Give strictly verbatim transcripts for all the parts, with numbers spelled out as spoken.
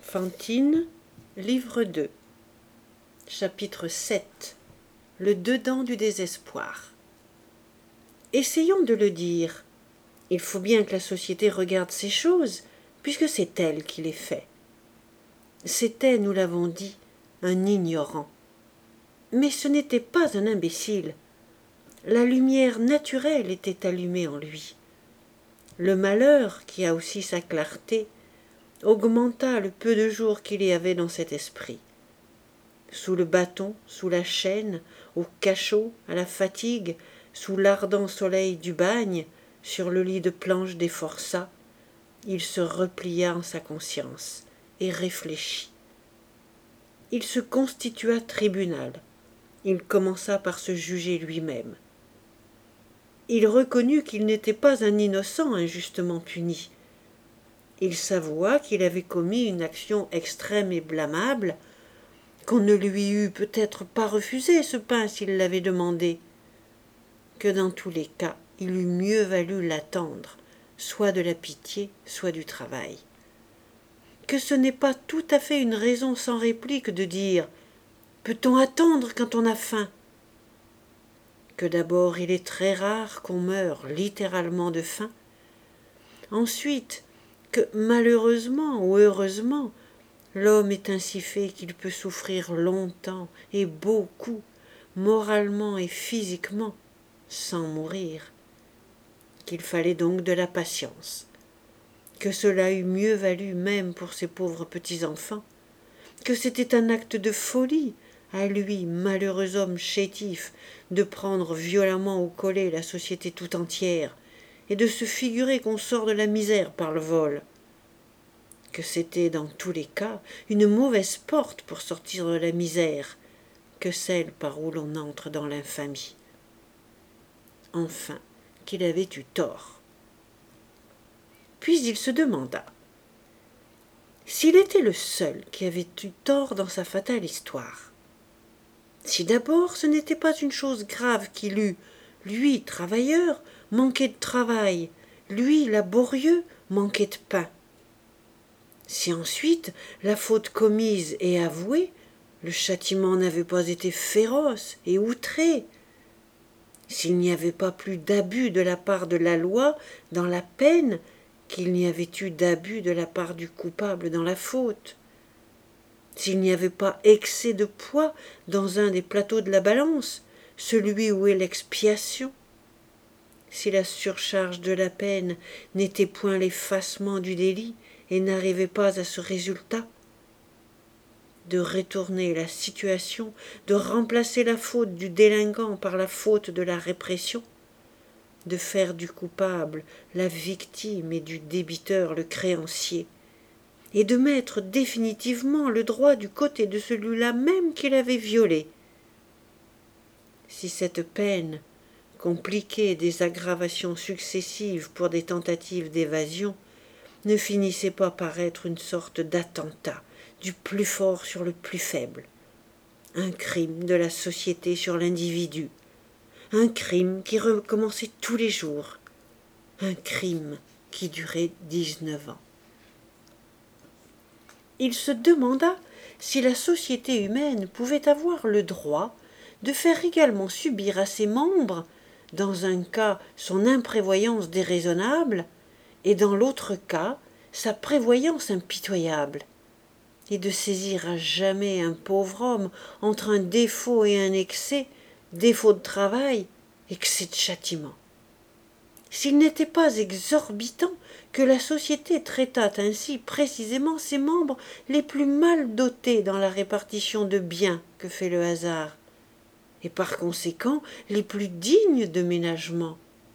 Fantine, livre deux, chapitre sept. Le dedans du désespoir. Essayons de le dire. Il faut bien que la société regarde ces choses, puisque c'est elle qui les fait. C'était, nous l'avons dit, un ignorant. Mais ce n'était pas un imbécile. La lumière naturelle était allumée en lui. Le malheur, qui a aussi sa clarté, augmenta le peu de jours qu'il y avait dans cet esprit. Sous le bâton, sous la chaîne, au cachot, à la fatigue, sous l'ardent soleil du bagne, sur le lit de planche des forçats, il se replia en sa conscience et réfléchit. Il se constitua tribunal. Il commença par se juger lui-même. Il reconnut qu'il n'était pas un innocent injustement puni. Il s'avoua qu'il avait commis une action extrême et blâmable, qu'on ne lui eût peut-être pas refusé ce pain s'il l'avait demandé, que dans tous les cas il eût mieux valu l'attendre, soit de la pitié, soit du travail. Que ce n'est pas tout à fait une raison sans réplique de dire « Peut-on attendre quand on a faim ?» Que d'abord il est très rare qu'on meure littéralement de faim, ensuite que malheureusement ou heureusement l'homme est ainsi fait qu'il peut souffrir longtemps et beaucoup, moralement et physiquement, sans mourir, qu'il fallait donc de la patience, que cela eût mieux valu même pour ces pauvres petits-enfants, que c'était un acte de folie, à lui, malheureux homme chétif, de prendre violemment au collet la société tout entière, et de se figurer qu'on sort de la misère par le vol, que c'était dans tous les cas une mauvaise porte pour sortir de la misère, que celle par où l'on entre dans l'infamie. Enfin, qu'il avait eu tort. Puis il se demanda s'il était le seul qui avait eu tort dans sa fatale histoire. Si d'abord ce n'était pas une chose grave qu'il eût, lui, travailleur, manqué de travail, lui, laborieux, manqué de pain. Si ensuite la faute commise et avouée, le châtiment n'avait pas été féroce et outré, s'il n'y avait pas plus d'abus de la part de la loi dans la peine qu'il n'y avait eu d'abus de la part du coupable dans la faute, s'il n'y avait pas excès de poids dans un des plateaux de la balance, celui où est l'expiation, si la surcharge de la peine n'était point l'effacement du délit et n'arrivait pas à ce résultat, de retourner la situation, de remplacer la faute du délinquant par la faute de la répression, de faire du coupable la victime et du débiteur le créancier, et de mettre définitivement le droit du côté de celui-là même qu'il avait violé. Si cette peine compliquée des aggravations successives pour des tentatives d'évasion ne finissait pas par être une sorte d'attentat du plus fort sur le plus faible, un crime de la société sur l'individu, un crime qui recommençait tous les jours, un crime qui durait dix-neuf ans. Il se demanda si la société humaine pouvait avoir le droit de faire également subir à ses membres, dans un cas son imprévoyance déraisonnable, et dans l'autre cas sa prévoyance impitoyable, et de saisir à jamais un pauvre homme entre un défaut et un excès, défaut de travail, excès de châtiment. S'il n'était pas exorbitant que la société traitât ainsi précisément ses membres les plus mal dotés dans la répartition de biens que fait le hasard, et par conséquent les plus dignes de ménagement.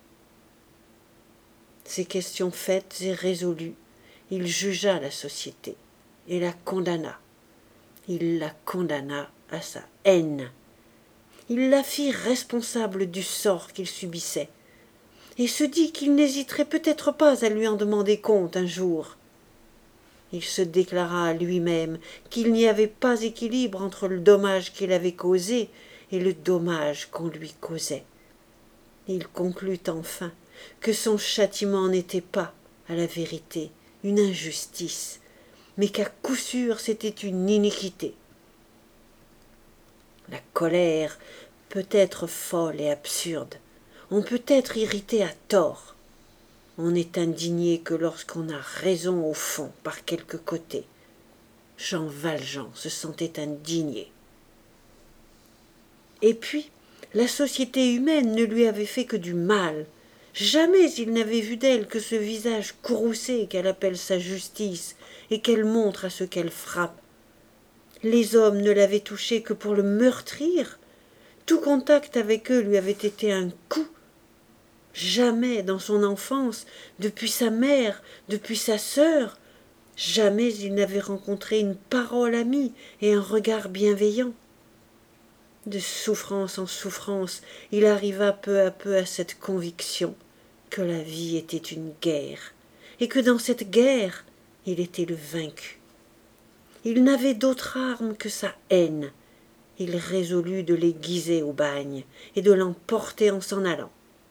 Ces questions faites et résolues, il jugea la société et la condamna. Il la condamna à sa haine. Il la fit responsable du sort qu'il subissait, et se dit qu'il n'hésiterait peut-être pas à lui en demander compte un jour. Il se déclara à lui-même qu'il n'y avait pas équilibre entre le dommage qu'il avait causé et le dommage qu'on lui causait. Il conclut enfin que son châtiment n'était pas, à la vérité, une injustice, mais qu'à coup sûr c'était une iniquité. La colère peut être folle et absurde, on peut être irrité à tort, on n'est indigné que lorsqu'on a raison au fond par quelque côté. Jean Valjean se sentait indigné. Et puis, la société humaine ne lui avait fait que du mal. Jamais il n'avait vu d'elle que ce visage courroucé qu'elle appelle sa justice et qu'elle montre à ceux qu'elle frappe. Les hommes ne l'avaient touché que pour le meurtrir. Tout contact avec eux lui avait été un coup. Jamais dans son enfance, depuis sa mère, depuis sa sœur, jamais il n'avait rencontré une parole amie et un regard bienveillant. De souffrance en souffrance, il arriva peu à peu à cette conviction que la vie était une guerre, et que dans cette guerre, il était le vaincu. Il n'avait d'autre arme que sa haine. Il résolut de l'aiguiser au bagne et de l'emporter en s'en allant.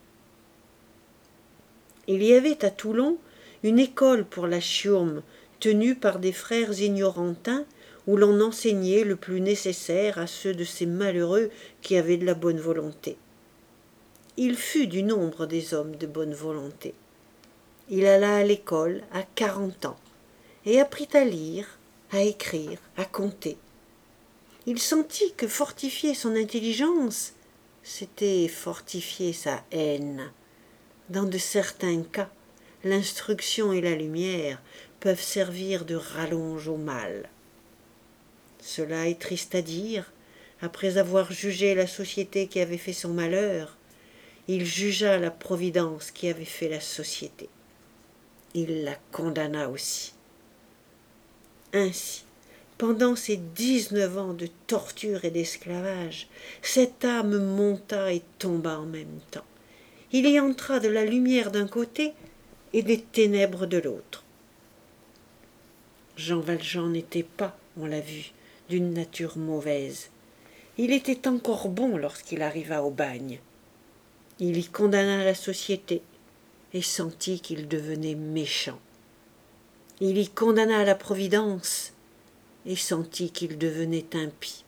Il y avait à Toulon une école pour la chiourme, tenue par des frères ignorantins, où l'on enseignait le plus nécessaire à ceux de ces malheureux qui avaient de la bonne volonté. Il fut du nombre des hommes de bonne volonté. Il alla à l'école à quarante ans, et apprit à lire, à écrire, à compter. Il sentit que fortifier son intelligence, c'était fortifier sa haine. Dans de certains cas, l'instruction et la lumière peuvent servir de rallonge au mal. Cela est triste à dire. Après avoir jugé la société qui avait fait son malheur, il jugea la providence qui avait fait la société. Il la condamna aussi. Ainsi, pendant ces dix-neuf ans de torture et d'esclavage, cette âme monta et tomba en même temps. Il y entra de la lumière d'un côté et des ténèbres de l'autre. Jean Valjean n'était pas, on l'a vu, d'une nature mauvaise. Il était encore bon lorsqu'il arriva au bagne. Il y condamna la société et sentit qu'il devenait méchant. Il y condamna la providence et sentit qu'il devenait impie.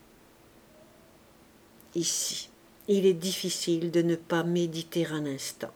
Ici, il est difficile de ne pas méditer un instant.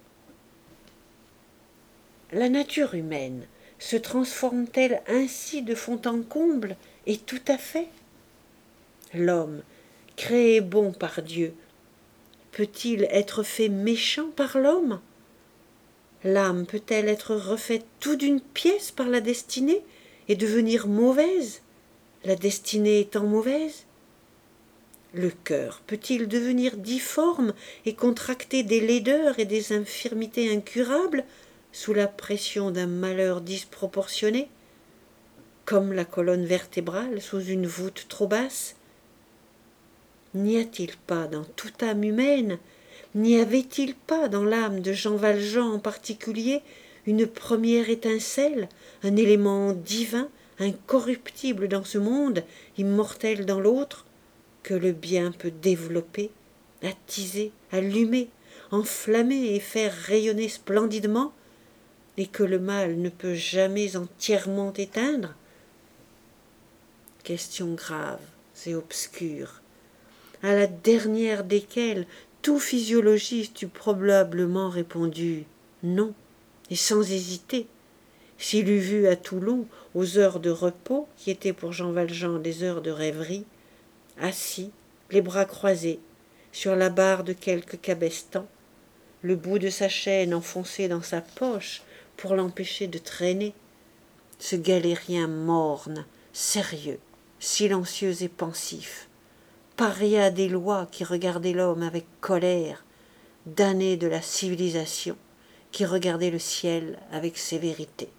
La nature humaine se transforme-t-elle ainsi de fond en comble et tout à fait? L'homme, créé bon par Dieu, peut-il être fait méchant par l'homme? L'âme peut-elle être refaite tout d'une pièce par la destinée et devenir mauvaise, la destinée étant mauvaise? Le cœur peut-il devenir difforme et contracter des laideurs et des infirmités incurables sous la pression d'un malheur disproportionné, comme la colonne vertébrale sous une voûte trop basse? N'y a-t-il pas dans toute âme humaine, n'y avait-il pas dans l'âme de Jean Valjean en particulier une première étincelle, un élément divin, incorruptible dans ce monde, immortel dans l'autre, que le bien peut développer, attiser, allumer, enflammer et faire rayonner splendidement, et que le mal ne peut jamais entièrement éteindre? Question grave et obscure, à la dernière desquelles tout physiologiste eût probablement répondu non, et sans hésiter, s'il eût vu à Toulon, aux heures de repos, qui étaient pour Jean Valjean des heures de rêverie, assis, les bras croisés, sur la barre de quelque cabestan, le bout de sa chaîne enfoncé dans sa poche pour l'empêcher de traîner, ce galérien morne, sérieux, silencieux et pensif, paria des lois qui regardaient l'homme avec colère, damné de la civilisation qui regardait le ciel avec sévérité.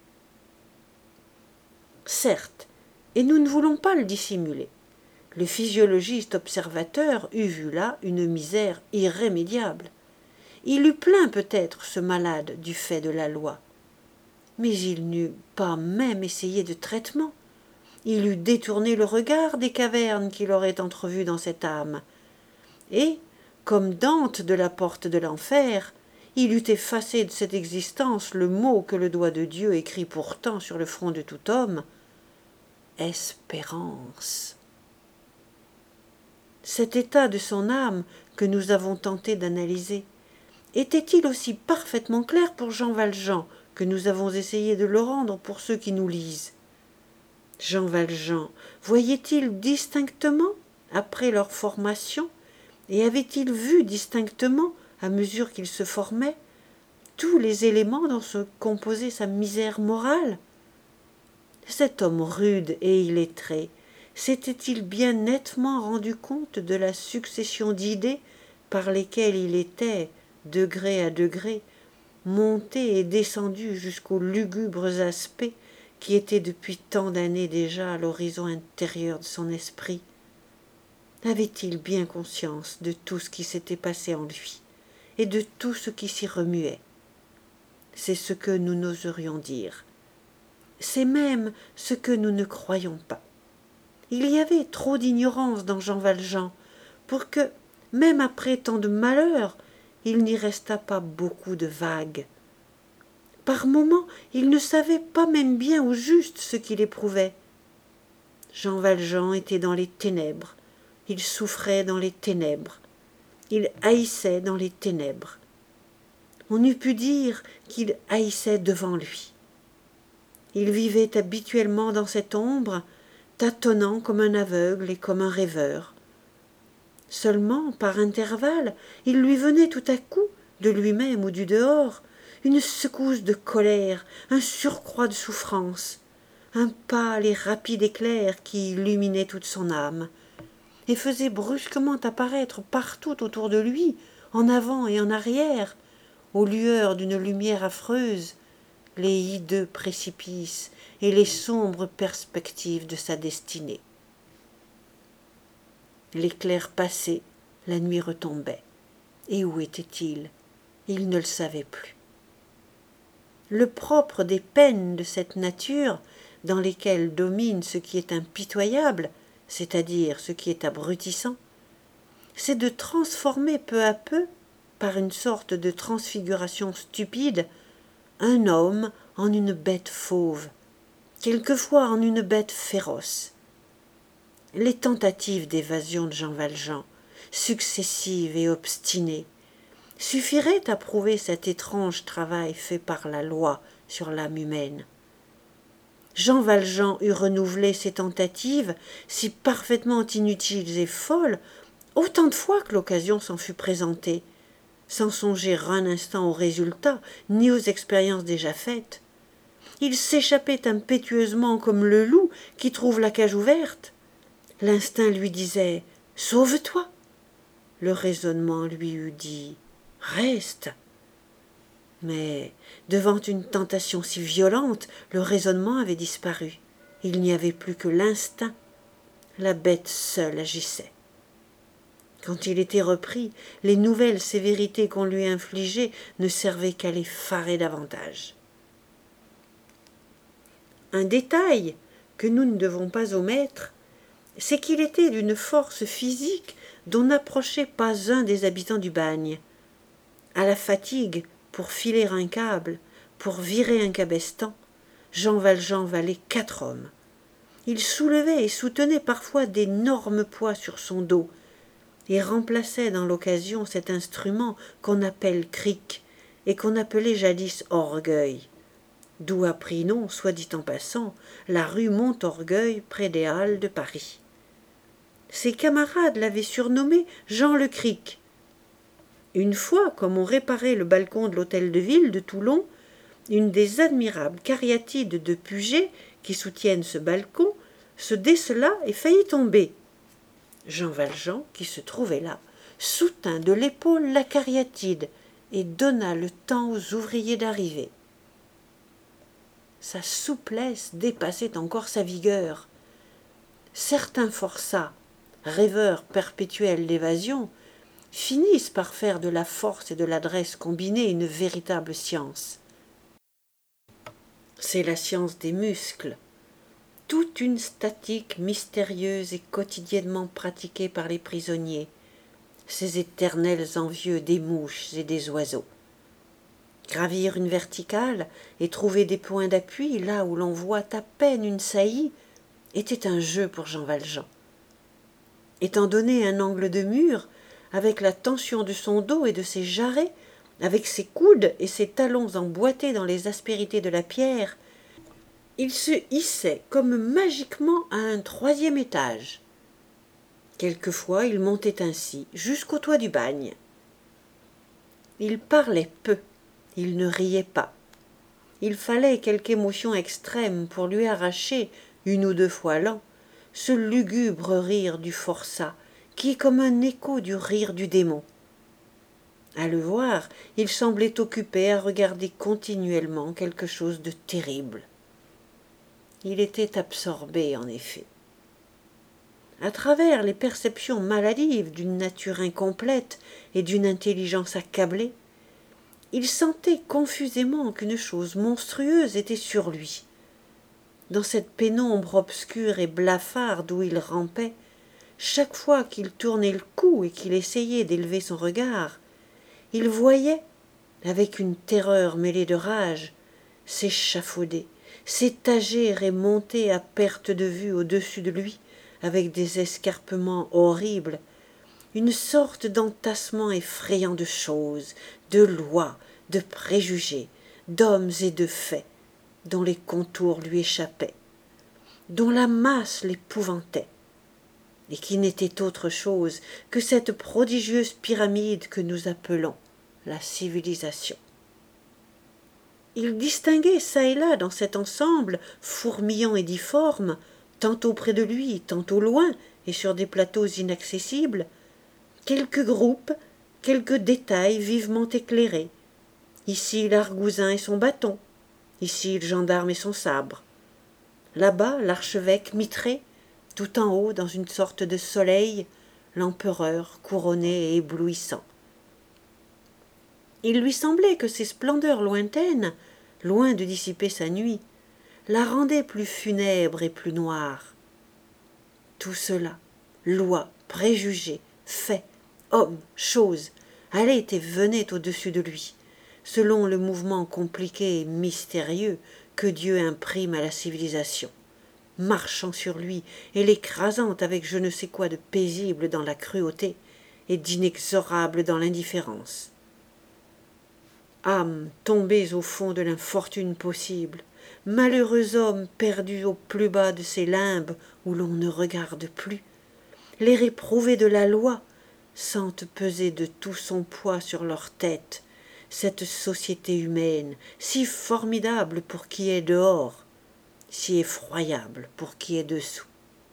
Certes, et nous ne voulons pas le dissimuler, le physiologiste observateur eût vu là une misère irrémédiable. Il eût plaint peut-être ce malade du fait de la loi, mais il n'eût pas même essayé de traitement. Il eût détourné le regard des cavernes qu'il aurait entrevues dans cette âme, et, comme Dante de la porte de l'enfer, il eût effacé de cette existence le mot que le doigt de Dieu écrit pourtant sur le front de tout homme: espérance. Cet état de son âme que nous avons tenté d'analyser, était-il aussi parfaitement clair pour Jean Valjean que nous avons essayé de le rendre pour ceux qui nous lisent? Jean Valjean voyait-il distinctement après leur formation, et avait-il vu distinctement, à mesure qu'il se formait, tous les éléments dont se composait sa misère morale? Cet homme rude et illettré s'était-il bien nettement rendu compte de la succession d'idées par lesquelles il était, degré à degré, monté et descendu jusqu'aux lugubres aspects qui étaient depuis tant d'années déjà à l'horizon intérieur de son esprit? Avait-il bien conscience de tout ce qui s'était passé en lui et de tout ce qui s'y remuait? C'est ce que nous n'oserions dire. C'est même ce que nous ne croyons pas. Il y avait trop d'ignorance dans Jean Valjean pour que, même après tant de malheurs, il n'y restât pas beaucoup de vagues. Par moments, il ne savait pas même bien au juste ce qu'il éprouvait. Jean Valjean était dans les ténèbres, il souffrait dans les ténèbres, il haïssait dans les ténèbres. On eût pu dire qu'il haïssait devant lui. Il vivait habituellement dans cette ombre, tâtonnant comme un aveugle et comme un rêveur. Seulement, par intervalles, il lui venait tout à coup, de lui-même ou du dehors, une secousse de colère, un surcroît de souffrance, un pâle et rapide éclair qui illuminait toute son âme, et faisait brusquement apparaître partout autour de lui, en avant et en arrière, aux lueurs d'une lumière affreuse, les hideux précipices et les sombres perspectives de sa destinée. L'éclair passé, la nuit retombait. Et où était-il? Il ne le savait plus. Le propre des peines de cette nature, dans lesquelles domine ce qui est impitoyable, c'est-à-dire ce qui est abrutissant, c'est de transformer peu à peu, par une sorte de transfiguration stupide, un homme en une bête fauve, quelquefois en une bête féroce. Les tentatives d'évasion de Jean Valjean, successives et obstinées, suffiraient à prouver cet étrange travail fait par la loi sur l'âme humaine. Jean Valjean eût renouvelé ses tentatives, si parfaitement inutiles et folles, autant de fois que l'occasion s'en fut présentée, sans songer un instant aux résultats, ni aux expériences déjà faites. Il s'échappait impétueusement comme le loup qui trouve la cage ouverte. L'instinct lui disait « Sauve-toi !» Le raisonnement lui eût dit « Reste !» Mais, devant une tentation si violente, le raisonnement avait disparu. Il n'y avait plus que l'instinct. La bête seule agissait. Quand il était repris, les nouvelles sévérités qu'on lui infligeait ne servaient qu'à l'effarer davantage. Un détail que nous ne devons pas omettre, c'est qu'il était d'une force physique dont n'approchait pas un des habitants du bagne. À la fatigue, pour filer un câble, pour virer un cabestan, Jean Valjean valait quatre hommes. Il soulevait et soutenait parfois d'énormes poids sur son dos, et remplaçait dans l'occasion cet instrument qu'on appelle cric et qu'on appelait jadis orgueil, d'où a pris nom, soit dit en passant, la rue Montorgueil près des Halles de Paris. Ses camarades l'avaient surnommé Jean le Cric. Une fois, comme on réparait le balcon de l'hôtel de ville de Toulon, une des admirables cariatides de Puget qui soutiennent ce balcon se décela et faillit tomber. Jean Valjean, qui se trouvait là, soutint de l'épaule la cariatide et donna le temps aux ouvriers d'arriver. Sa souplesse dépassait encore sa vigueur. Certains forçats, rêveurs perpétuels d'évasion, finissent par faire de la force et de l'adresse combinées une véritable science. C'est la science des muscles, toute une statique mystérieuse et quotidiennement pratiquée par les prisonniers, ces éternels envieux des mouches et des oiseaux. Gravir une verticale et trouver des points d'appui là où l'on voit à peine une saillie était un jeu pour Jean Valjean. Étant donné un angle de mur, avec la tension de son dos et de ses jarrets, avec ses coudes et ses talons emboîtés dans les aspérités de la pierre, il se hissait comme magiquement à un troisième étage. Quelquefois il montait ainsi jusqu'au toit du bagne. Il parlait peu, il ne riait pas. Il fallait quelque émotion extrême pour lui arracher, une ou deux fois l'an, ce lugubre rire du forçat, qui est comme un écho du rire du démon. À le voir, il semblait occupé à regarder continuellement quelque chose de terrible. Il était absorbé, en effet. À travers les perceptions maladives d'une nature incomplète et d'une intelligence accablée, il sentait confusément qu'une chose monstrueuse était sur lui. Dans cette pénombre obscure et blafarde où il rampait, chaque fois qu'il tournait le cou et qu'il essayait d'élever son regard, il voyait, avec une terreur mêlée de rage, s'échafauder, s'étager et monter à perte de vue au-dessus de lui, avec des escarpements horribles, une sorte d'entassement effrayant de choses, de lois, de préjugés, d'hommes et de faits, dont les contours lui échappaient, dont la masse l'épouvantait, et qui n'était autre chose que cette prodigieuse pyramide que nous appelons la civilisation. Il distinguait çà et là dans cet ensemble fourmillant et difforme, tantôt près de lui, tantôt loin et sur des plateaux inaccessibles, quelques groupes, quelques détails vivement éclairés. Ici l'argousin et son bâton, ici le gendarme et son sabre. Là-bas l'archevêque mitré, tout en haut dans une sorte de soleil, l'empereur couronné et éblouissant. Il lui semblait que ces splendeurs lointaines, loin de dissiper sa nuit, la rendaient plus funèbre et plus noire. Tout cela, lois, préjugés, faits, hommes, choses, allait et venait au-dessus de lui, selon le mouvement compliqué et mystérieux que Dieu imprime à la civilisation, marchant sur lui et l'écrasant avec je ne sais quoi de paisible dans la cruauté et d'inexorable dans l'indifférence. Âmes tombées au fond de l'infortune possible, malheureux hommes perdus au plus bas de ces limbes où l'on ne regarde plus, les réprouvés de la loi sentent peser de tout son poids sur leur tête cette société humaine, si formidable pour qui est dehors, si effroyable pour qui est dessous.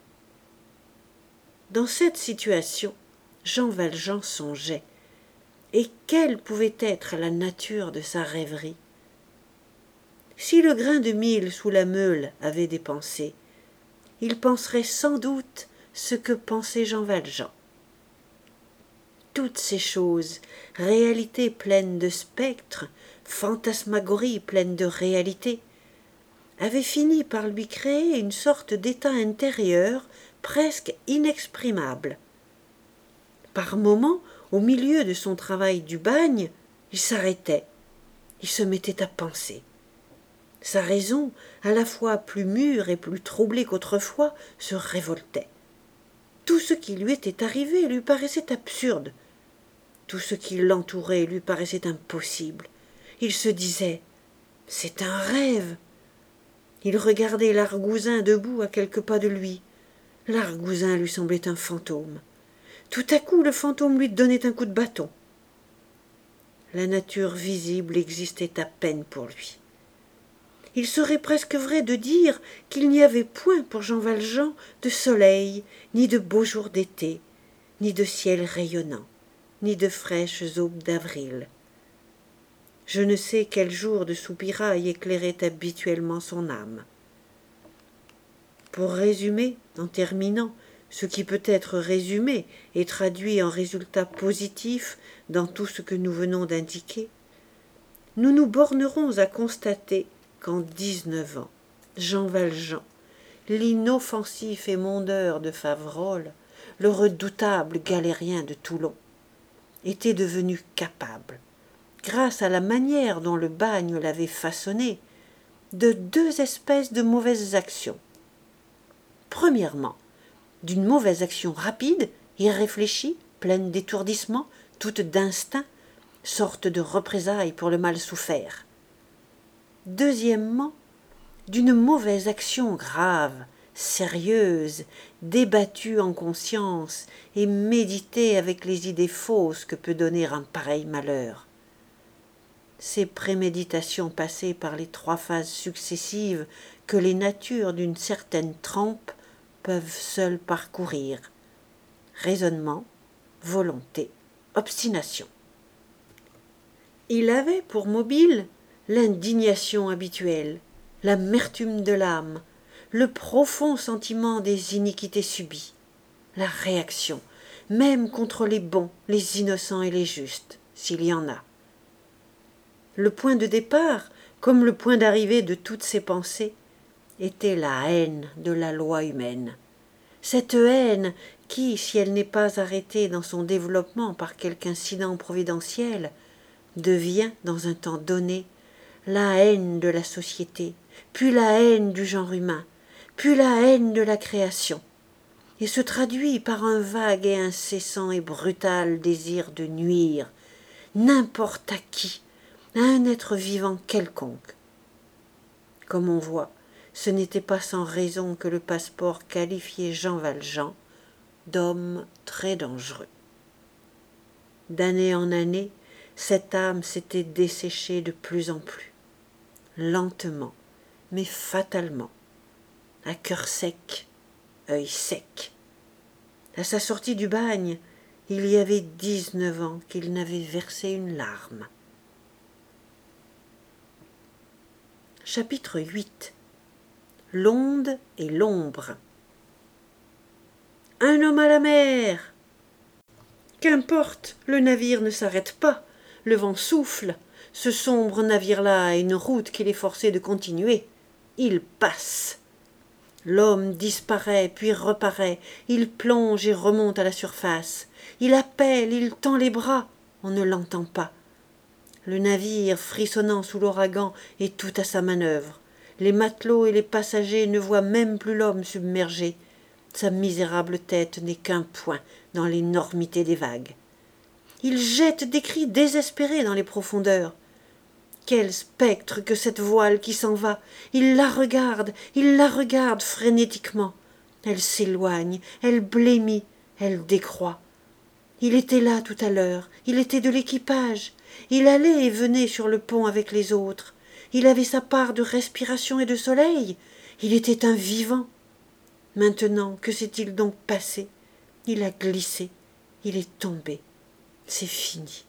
Dans cette situation, Jean Valjean songeait. Et quelle pouvait être la nature de sa rêverie? Si le grain de mil sous la meule avait des pensées, il penserait sans doute ce que pensait Jean Valjean. Toutes ces choses, réalités pleines de spectres, fantasmagories pleines de réalité, avaient fini par lui créer une sorte d'état intérieur presque inexprimable. Par moments, au milieu de son travail du bagne, il s'arrêtait, il se mettait à penser. Sa raison, à la fois plus mûre et plus troublée qu'autrefois, se révoltait. Tout ce qui lui était arrivé lui paraissait absurde. Tout ce qui l'entourait lui paraissait impossible. Il se disait « c'est un rêve ». Il regardait l'argousin debout à quelques pas de lui. L'argousin lui semblait un fantôme. Tout à coup, le fantôme lui donnait un coup de bâton. La nature visible existait à peine pour lui. Il serait presque vrai de dire qu'il n'y avait point pour Jean Valjean de soleil, ni de beaux jours d'été, ni de ciel rayonnant, ni de fraîches aubes d'avril. Je ne sais quel jour de soupirail éclairait habituellement son âme. Pour résumer, en terminant, ce qui peut être résumé et traduit en résultat positif dans tout ce que nous venons d'indiquer, nous nous bornerons à constater qu'en dix-neuf ans, Jean Valjean, l'inoffensif émondeur de Faverolles, le redoutable galérien de Toulon, était devenu capable, grâce à la manière dont le bagne l'avait façonné, de deux espèces de mauvaises actions. Premièrement, d'une mauvaise action rapide, irréfléchie, pleine d'étourdissement, toute d'instinct, sorte de représailles pour le mal souffert. Deuxièmement, d'une mauvaise action grave, sérieuse, débattue en conscience et méditée avec les idées fausses que peut donner un pareil malheur. Ces préméditations passées par les trois phases successives que les natures d'une certaine trempe peuvent seules parcourir. Raisonnement, volonté, obstination. Il avait pour mobile l'indignation habituelle, l'amertume de l'âme, le profond sentiment des iniquités subies, la réaction, même contre les bons, les innocents et les justes, s'il y en a. Le point de départ, comme le point d'arrivée de toutes ces pensées, était la haine de la loi humaine. Cette haine qui, si elle n'est pas arrêtée dans son développement par quelque incident providentiel, devient, dans un temps donné, la haine de la société, puis la haine du genre humain, puis la haine de la création, et se traduit par un vague et incessant et brutal désir de nuire, n'importe à qui, à un être vivant quelconque. Comme on voit, ce n'était pas sans raison que le passeport qualifiait Jean Valjean d'homme très dangereux. D'année en année, cette âme s'était desséchée de plus en plus, lentement, mais fatalement, à cœur sec, œil sec. À sa sortie du bagne, il y avait dix-neuf ans qu'il n'avait versé une larme. Chapitre huit. L'onde et l'ombre. Un homme à la mer. Qu'importe, le navire ne s'arrête pas, le vent souffle, ce sombre navire-là a une route qu'il est forcé de continuer. Il passe. L'homme disparaît puis reparaît, il plonge et remonte à la surface. Il appelle, il tend les bras, on ne l'entend pas. Le navire, frissonnant sous l'ouragan, est tout à sa manœuvre. Les matelots et les passagers ne voient même plus l'homme submergé. Sa misérable tête n'est qu'un point dans l'énormité des vagues. Il jette des cris désespérés dans les profondeurs. Quel spectre que cette voile qui s'en va! Il la regarde, il la regarde frénétiquement. Elle s'éloigne, elle blêmit, elle décroît. Il était là tout à l'heure, il était de l'équipage. Il allait et venait sur le pont avec les autres. Il avait sa part de respiration et de soleil. Il était un vivant. Maintenant, que s'est-il donc passé? Il a glissé, il est tombé. C'est fini.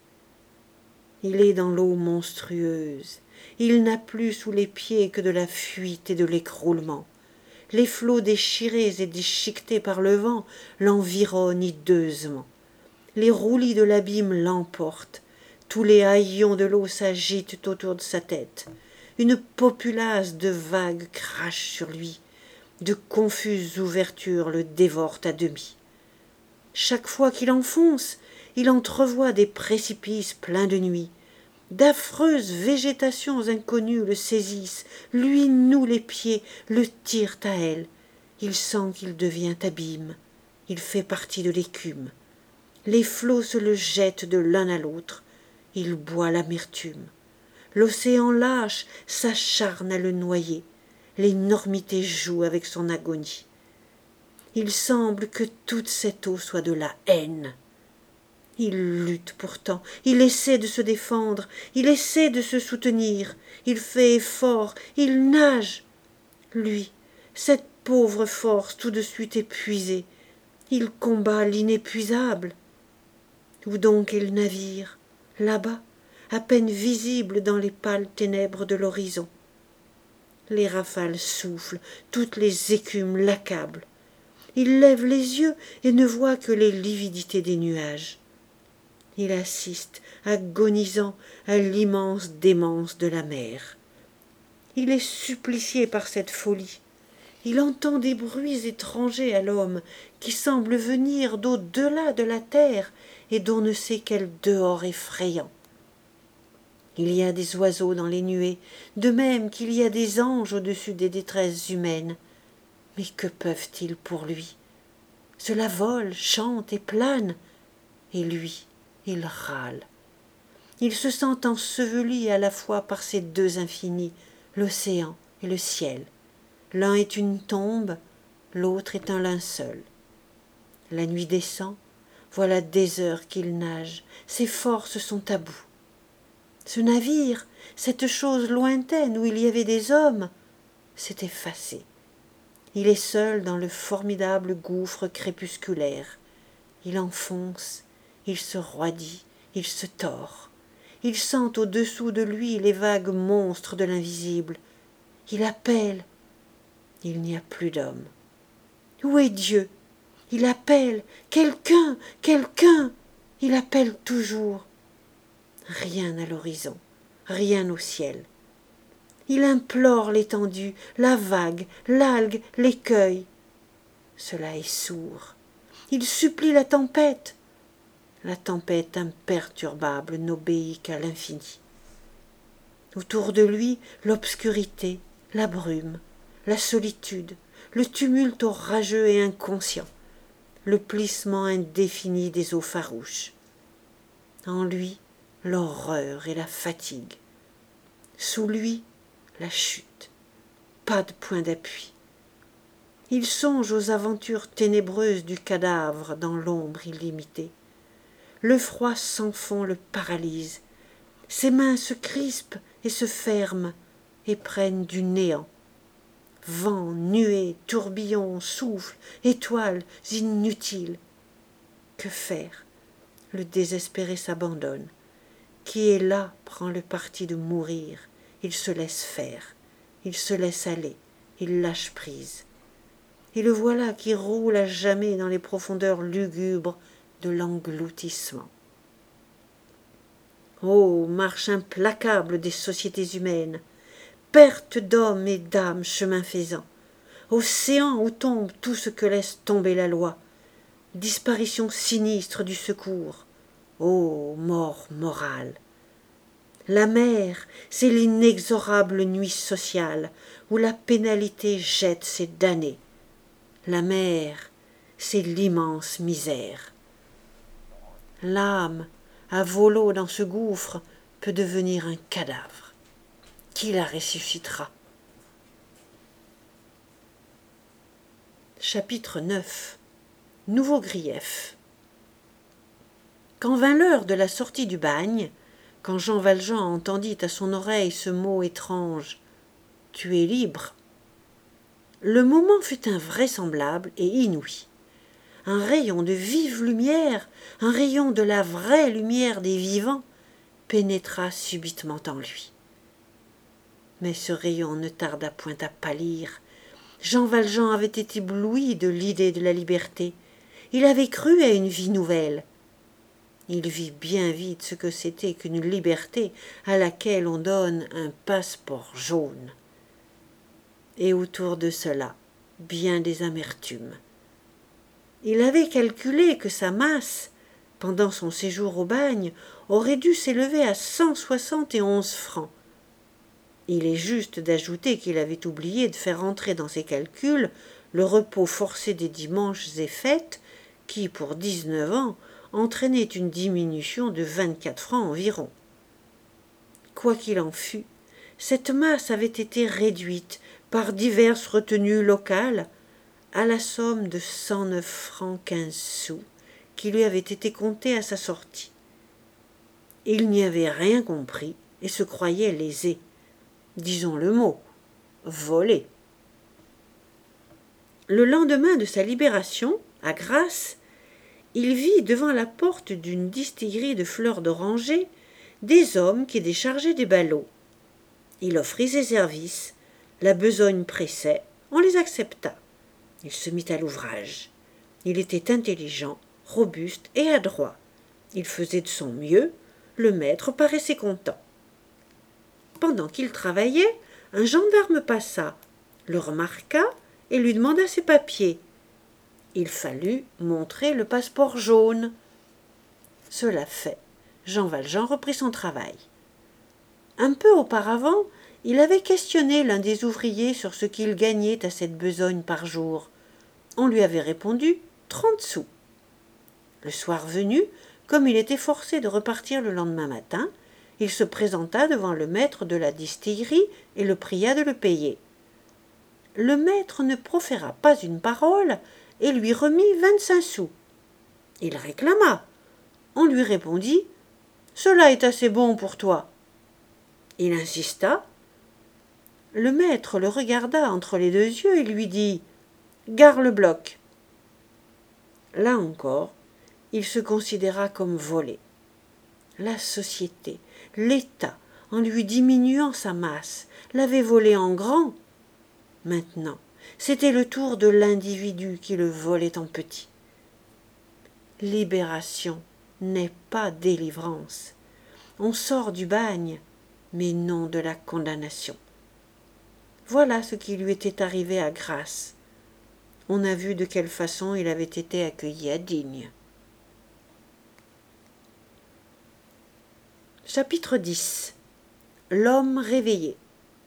Il est dans l'eau monstrueuse. Il n'a plus sous les pieds que de la fuite et de l'écroulement. Les flots déchirés et déchiquetés par le vent l'environnent hideusement. Les roulis de l'abîme l'emportent. Tous les haillons de l'eau s'agitent autour de sa tête. Une populace de vagues crache sur lui. De confuses ouvertures le dévorent à demi. Chaque fois qu'il enfonce, il entrevoit des précipices pleins de nuit. D'affreuses végétations inconnues le saisissent, lui nouent les pieds, le tirent à elles. Il sent qu'il devient abîme. Il fait partie de l'écume. Les flots se le jettent de l'un à l'autre. Il boit l'amertume. L'océan lâche s'acharne à le noyer. L'énormité joue avec son agonie. Il semble que toute cette eau soit de la haine. Il lutte pourtant, il essaie de se défendre, il essaie de se soutenir, il fait effort, il nage. Lui, cette pauvre force tout de suite épuisée, il combat l'inépuisable. Où donc est le navire? Là-bas, à peine visible dans les pâles ténèbres de l'horizon. Les rafales soufflent, toutes les écumes l'accablent. Il lève les yeux et ne voit que les lividités des nuages. Il assiste, agonisant, à l'immense démence de la mer. Il est supplicié par cette folie. Il entend des bruits étrangers à l'homme qui semblent venir d'au-delà de la terre et d'on ne sait quel dehors effrayant. Il y a des oiseaux dans les nuées, de même qu'il y a des anges au-dessus des détresses humaines. Mais que peuvent-ils pour lui? Cela vole, chante et plane, et lui, il râle. Il se sent enseveli à la fois par ces deux infinis, l'océan et le ciel. L'un est une tombe, l'autre est un linceul. La nuit descend, voilà des heures qu'il nage, ses forces sont à bout. Ce navire, cette chose lointaine où il y avait des hommes, s'est effacé. Il est seul dans le formidable gouffre crépusculaire. Il enfonce, il se roidit, il se tord. Il sent au-dessous de lui les vagues monstres de l'invisible. Il appelle. Il n'y a plus d'homme. Où est Dieu? Il appelle. Quelqu'un, quelqu'un. Il appelle toujours. Rien à l'horizon, rien au ciel. Il implore l'étendue, la vague, l'algue, l'écueil. Cela est sourd. Il supplie la tempête. La tempête imperturbable n'obéit qu'à l'infini. Autour de lui, l'obscurité, la brume, la solitude, le tumulte orageux et inconscient, le plissement indéfini des eaux farouches. En lui, l'horreur et la fatigue. Sous lui, la chute. Pas de point d'appui. Il songe aux aventures ténébreuses du cadavre dans l'ombre illimitée. Le froid sans fond le paralyse. Ses mains se crispent et se ferment et prennent du néant. Vent, nuées, tourbillons, souffles, étoiles inutiles. Que faire? Le désespéré s'abandonne. Qui est là prend le parti de mourir. Il se laisse faire. Il se laisse aller. Il lâche prise. Et le voilà qui roule à jamais dans les profondeurs lugubres de l'engloutissement. Ô marche implacable des sociétés humaines, perte d'hommes et d'âmes chemin faisant, océan où tombe tout ce que laisse tomber la loi, disparition sinistre du secours, ô mort morale. La mer, c'est l'inexorable nuit sociale où la pénalité jette ses damnés. La mer, c'est l'immense misère. L'âme, à volo dans ce gouffre, peut devenir un cadavre. Qui la ressuscitera? Chapitre neuf. Nouveau grief. Quand vint l'heure de la sortie du bagne, quand Jean Valjean entendit à son oreille ce mot étrange « Tu es libre », le moment fut invraisemblable et inouï. Un rayon de vive lumière, un rayon de la vraie lumière des vivants, pénétra subitement en lui. Mais ce rayon ne tarda point à pâlir. Jean Valjean avait été ébloui de l'idée de la liberté. Il avait cru à une vie nouvelle. Il vit bien vite ce que c'était qu'une liberté à laquelle on donne un passeport jaune. Et autour de cela, bien des amertumes. Il avait calculé que sa masse, pendant son séjour au bagne, aurait dû s'élever à cent soixante et onze francs. Il est juste d'ajouter qu'il avait oublié de faire entrer dans ses calculs le repos forcé des dimanches et fêtes, qui, pour dix-neuf ans, entraînait une diminution de vingt-quatre francs environ. Quoi qu'il en fût, cette masse avait été réduite par diverses retenues locales à la somme de cent neuf francs quinze sous qui lui avait été comptée à sa sortie. Il n'y avait rien compris et se croyait lésé. Disons le mot, volé. Le lendemain de sa libération, à Grasse, il vit devant la porte d'une distillerie de fleurs d'oranger des hommes qui déchargeaient des ballots. Il offrit ses services, la besogne pressait, on les accepta. Il se mit à l'ouvrage. Il était intelligent, robuste et adroit. Il faisait de son mieux, le maître paraissait content. Pendant qu'il travaillait, un gendarme passa, le remarqua et lui demanda ses papiers. Il fallut montrer le passeport jaune. Cela fait, Jean Valjean reprit son travail. Un peu auparavant, Il avait questionné l'un des ouvriers sur ce qu'il gagnait à cette besogne par jour. On lui avait répondu trente sous. Le soir venu, comme il était forcé de repartir le lendemain matin, il se présenta devant le maître de la distillerie et le pria de le payer. Le maître ne proféra pas une parole et lui remit vingt-cinq sous. Il réclama. On lui répondit « Cela est assez bon pour toi ». Il insista. Le maître le regarda entre les deux yeux et lui dit « Gare le bloc ». Là encore, il se considéra comme volé. La société, l'État, en lui diminuant sa masse, l'avait volé en grand. Maintenant, c'était le tour de l'individu qui le volait en petit. Libération n'est pas délivrance. On sort du bagne, mais non de la condamnation. Voilà ce qui lui était arrivé à Grasse. On a vu de quelle façon il avait été accueilli à Digne. Chapitre dix. L'homme réveillé.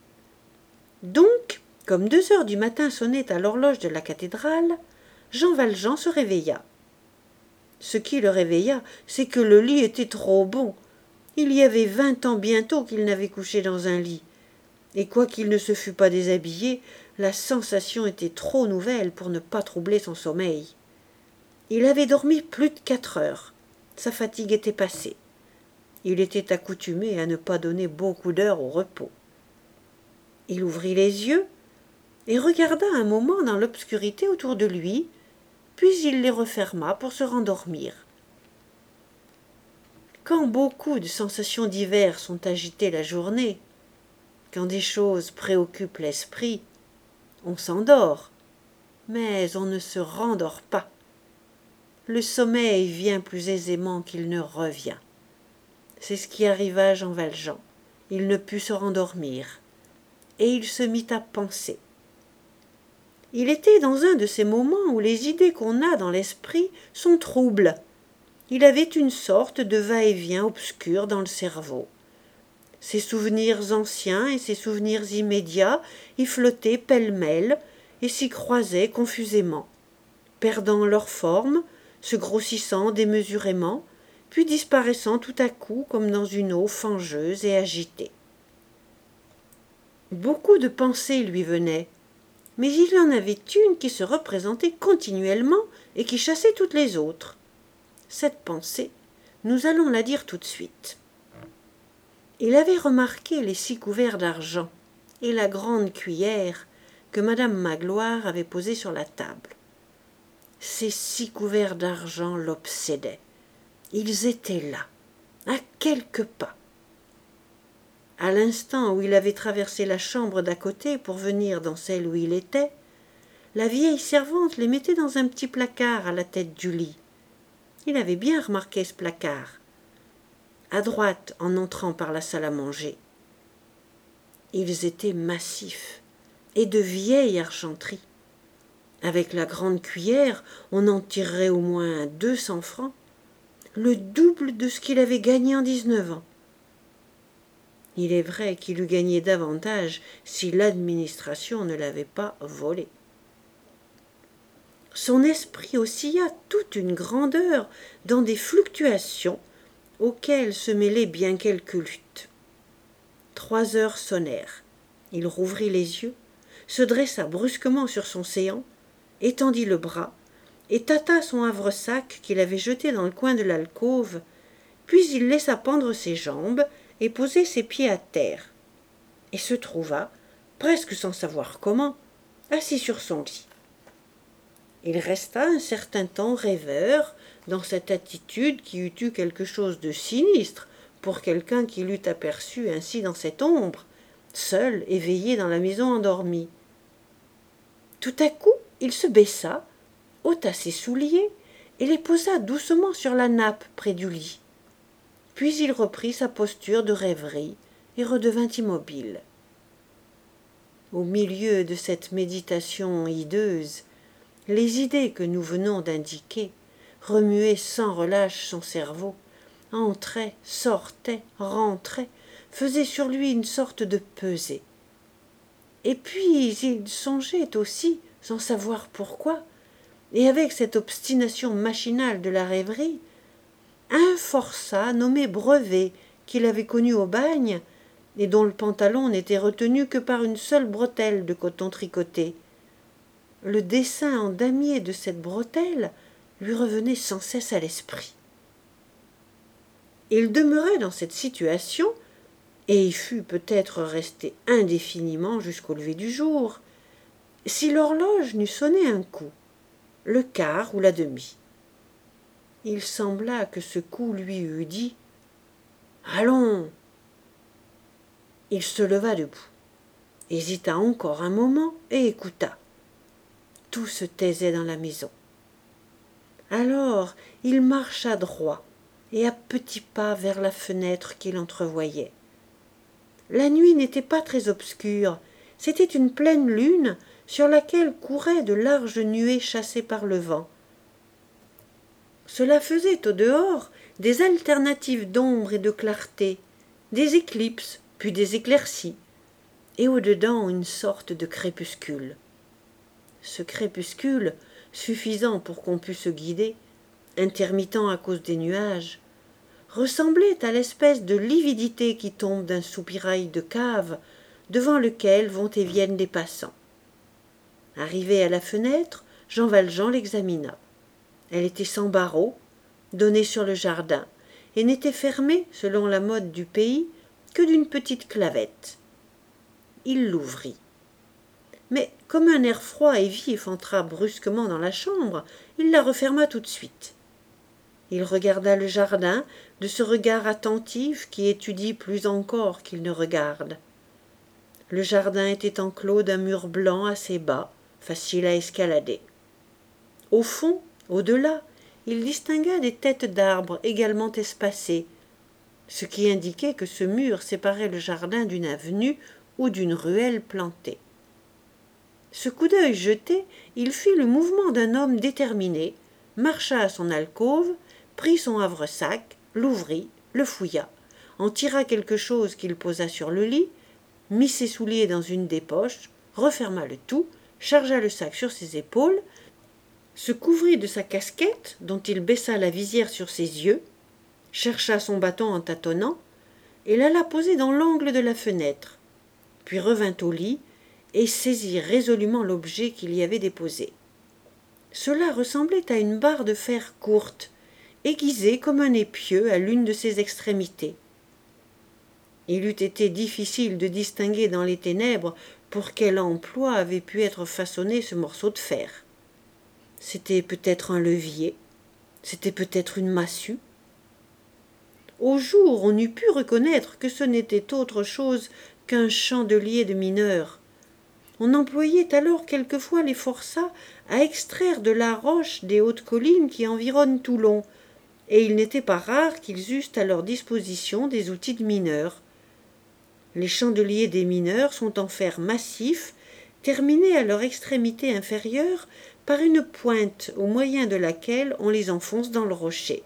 Donc, comme deux heures du matin sonnaient à l'horloge de la cathédrale, Jean Valjean se réveilla. Ce qui le réveilla, c'est que le lit était trop bon. Il y avait vingt ans bientôt qu'il n'avait couché dans un lit. Et quoiqu'il ne se fût pas déshabillé, la sensation était trop nouvelle pour ne pas troubler son sommeil. Il avait dormi plus de quatre heures. Sa fatigue était passée. Il était accoutumé à ne pas donner beaucoup d'heures au repos. Il ouvrit les yeux et regarda un moment dans l'obscurité autour de lui, puis il les referma pour se rendormir. Quand beaucoup de sensations diverses sont agitées la journée, quand des choses préoccupent l'esprit, on s'endort, mais on ne se rendort pas. Le sommeil vient plus aisément qu'il ne revient. C'est ce qui arriva à Jean Valjean. Il ne put se rendormir, et il se mit à penser. Il était dans un de ces moments où les idées qu'on a dans l'esprit sont troubles. Il avait une sorte de va-et-vient obscur dans le cerveau. Ses souvenirs anciens et ses souvenirs immédiats y flottaient pêle-mêle et s'y croisaient confusément, perdant leur forme, se grossissant démesurément, puis disparaissant tout à coup comme dans une eau fangeuse et agitée. Beaucoup de pensées lui venaient, mais il y en avait une qui se représentait continuellement et qui chassait toutes les autres. Cette pensée, nous allons la dire tout de suite. Il avait remarqué les six couverts d'argent et la grande cuillère que madame Magloire avait posée sur la table. Ces six couverts d'argent l'obsédaient. Ils étaient là, à quelques pas. À l'instant où il avait traversé la chambre d'à côté pour venir dans celle où il était, la vieille servante les mettait dans un petit placard à la tête du lit. Il avait bien remarqué ce placard, à droite en entrant par la salle à manger. Ils étaient massifs et de vieille argenterie. Avec la grande cuillère, on en tirerait au moins deux cents francs, le double de ce qu'il avait gagné en dix-neuf ans. Il est vrai qu'il eût gagné davantage si l'administration ne l'avait pas volé. Son esprit oscilla toute une grandeur dans des fluctuations auxquelles se mêlaient bien quelques luttes. Trois heures sonnèrent. Il rouvrit les yeux, se dressa brusquement sur son séant, étendit le bras et tâta son havresac qu'il avait jeté dans le coin de l'alcôve, puis il laissa pendre ses jambes et poser ses pieds à terre, et se trouva, presque sans savoir comment, assis sur son lit. Il resta un certain temps rêveur dans cette attitude qui eût eu quelque chose de sinistre pour quelqu'un qui l'eût aperçu ainsi dans cette ombre, seul éveillé dans la maison endormie. Tout à coup, il se baissa, ôta ses souliers et les posa doucement sur la nappe près du lit. Puis il reprit sa posture de rêverie et redevint immobile. Au milieu de cette méditation hideuse, les idées que nous venons d'indiquer remuaient sans relâche son cerveau, entraient, sortaient, rentraient, faisait sur lui une sorte de pesée. Et puis il songeait aussi, sans savoir pourquoi, et avec cette obstination machinale de la rêverie, à un forçat nommé Brevet, qu'il avait connu au bagne, et dont le pantalon n'était retenu que par une seule bretelle de coton tricoté. Le dessin en damier de cette bretelle lui revenait sans cesse à l'esprit. Il demeurait dans cette situation, et y fût peut-être resté indéfiniment jusqu'au lever du jour, si l'horloge n'eût sonné un coup, le quart ou la demie. Il sembla que ce coup lui eût dit « Allons !» Il se leva debout, hésita encore un moment et écouta. Tout se taisait dans la maison. Alors il marcha droit et à petits pas vers la fenêtre qu'il entrevoyait. La nuit n'était pas très obscure, c'était une pleine lune sur laquelle couraient de larges nuées chassées par le vent. Cela faisait au dehors des alternatives d'ombre et de clarté, des éclipses, puis des éclaircies, et au-dedans une sorte de crépuscule. Ce crépuscule, suffisant pour qu'on pût se guider, intermittent à cause des nuages, ressemblait à l'espèce de lividité qui tombe d'un soupirail de cave devant lequel vont et viennent les passants. Arrivé à la fenêtre, Jean Valjean l'examina. Elle était sans barreaux, donnait sur le jardin, et n'était fermée, selon la mode du pays, que d'une petite clavette. Il l'ouvrit. Mais comme un air froid et vif entra brusquement dans la chambre, il la referma tout de suite. Il regarda le jardin de ce regard attentif qui étudie plus encore qu'il ne regarde. Le jardin était enclos d'un mur blanc assez bas, facile à escalader. Au fond, au-delà, il distingua des têtes d'arbres également espacées, ce qui indiquait que ce mur séparait le jardin d'une avenue ou d'une ruelle plantée. Ce coup d'œil jeté, il fit le mouvement d'un homme déterminé, marcha à son alcôve, prit son havresac, l'ouvrit, le fouilla, en tira quelque chose qu'il posa sur le lit, mit ses souliers dans une des poches, referma le tout, chargea le sac sur ses épaules, se couvrit de sa casquette, dont il baissa la visière sur ses yeux, chercha son bâton en tâtonnant, et l'alla poser dans l'angle de la fenêtre, puis revint au lit et saisit résolument l'objet qu'il y avait déposé. Cela ressemblait à une barre de fer courte, aiguisée comme un épieu à l'une de ses extrémités. Il eût été difficile de distinguer dans les ténèbres pour quel emploi avait pu être façonné ce morceau de fer. C'était peut-être un levier, c'était peut-être une massue. Au jour, on eût pu reconnaître que ce n'était autre chose qu'un chandelier de mineur. On employait alors quelquefois les forçats à extraire de la roche des hautes collines qui environnent Toulon, et il n'était pas rare qu'ils eussent à leur disposition des outils de mineurs. Les chandeliers des mineurs sont en fer massif, terminés à leur extrémité inférieure par une pointe au moyen de laquelle on les enfonce dans le rocher.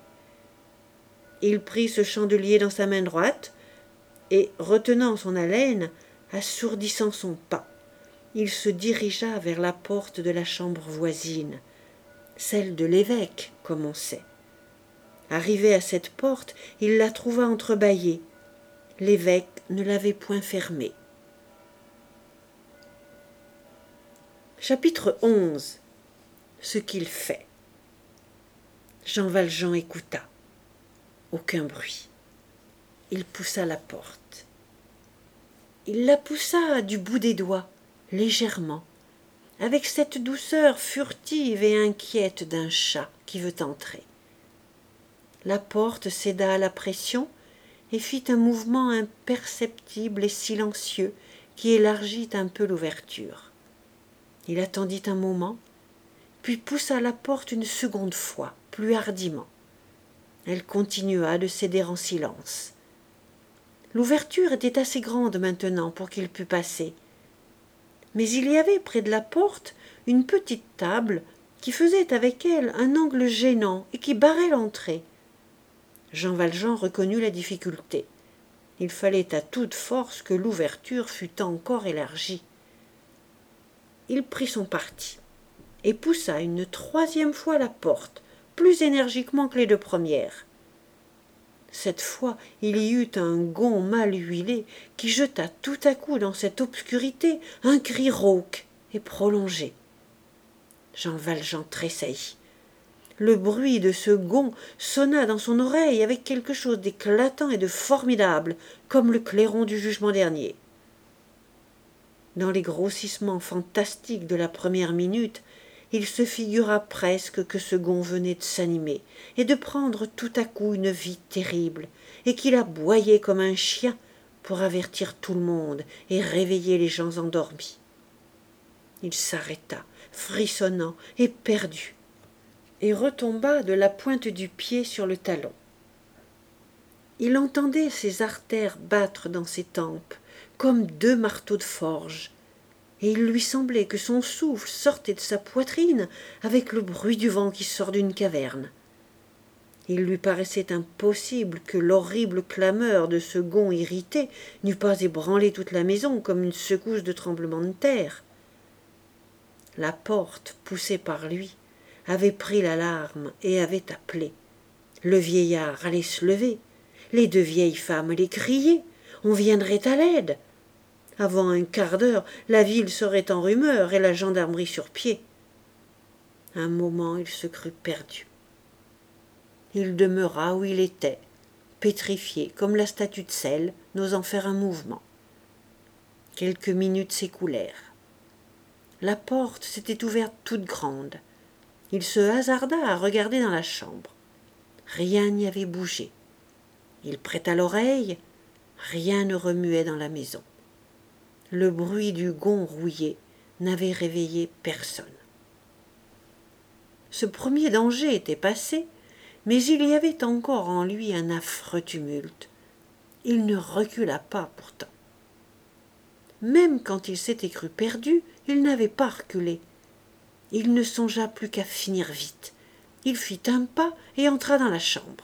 Il prit ce chandelier dans sa main droite, et, retenant son haleine, assourdissant son pas, il se dirigea vers la porte de la chambre voisine, celle de l'évêque, comme on sait. Arrivé à cette porte, il la trouva entrebâillée. L'évêque ne l'avait point fermée. Chapitre onze. Ce qu'il fait. Jean Valjean écouta. Aucun bruit. Il poussa la porte. Il la poussa du bout des doigts, légèrement, avec cette douceur furtive et inquiète d'un chat qui veut entrer. La porte céda à la pression et fit un mouvement imperceptible et silencieux qui élargit un peu l'ouverture. Il attendit un moment, puis poussa la porte une seconde fois, plus hardiment. Elle continua de céder en silence. L'ouverture était assez grande maintenant pour qu'il pût passer. Mais il y avait près de la porte une petite table qui faisait avec elle un angle gênant et qui barrait l'entrée. Jean Valjean reconnut la difficulté. Il fallait à toute force que l'ouverture fût encore élargie. Il prit son parti et poussa une troisième fois la porte, plus énergiquement que les deux premières. Cette fois, il y eut un gond mal huilé qui jeta tout à coup dans cette obscurité un cri rauque et prolongé. Jean Valjean tressaillit. Le bruit de ce gond sonna dans son oreille avec quelque chose d'éclatant et de formidable, comme le clairon du jugement dernier. Dans les grossissements fantastiques de la première minute, il se figura presque que ce gond venait de s'animer et de prendre tout à coup une vie terrible, et qu'il aboyait comme un chien pour avertir tout le monde et réveiller les gens endormis. Il s'arrêta, frissonnant et perdu, et retomba de la pointe du pied sur le talon. Il entendait ses artères battre dans ses tempes, comme deux marteaux de forge, et il lui semblait que son souffle sortait de sa poitrine avec le bruit du vent qui sort d'une caverne. Il lui paraissait impossible que l'horrible clameur de ce gond irrité n'eût pas ébranlé toute la maison comme une secousse de tremblement de terre. La porte, poussée par lui, avait pris l'alarme et avait appelé. Le vieillard allait se lever, les deux vieilles femmes allaient crier, on viendrait à l'aide. Avant un quart d'heure, la ville serait en rumeur et la gendarmerie sur pied. Un moment, il se crut perdu. Il demeura où il était, pétrifié comme la statue de sel, n'osant faire un mouvement. Quelques minutes s'écoulèrent. La porte s'était ouverte toute grande. Il se hasarda à regarder dans la chambre. Rien n'y avait bougé. Il prêta l'oreille. Rien ne remuait dans la maison. Le bruit du gond rouillé n'avait réveillé personne. Ce premier danger était passé, mais il y avait encore en lui un affreux tumulte. Il ne recula pas pourtant. Même quand il s'était cru perdu, il n'avait pas reculé. Il ne songea plus qu'à finir vite. Il fit un pas et entra dans la chambre.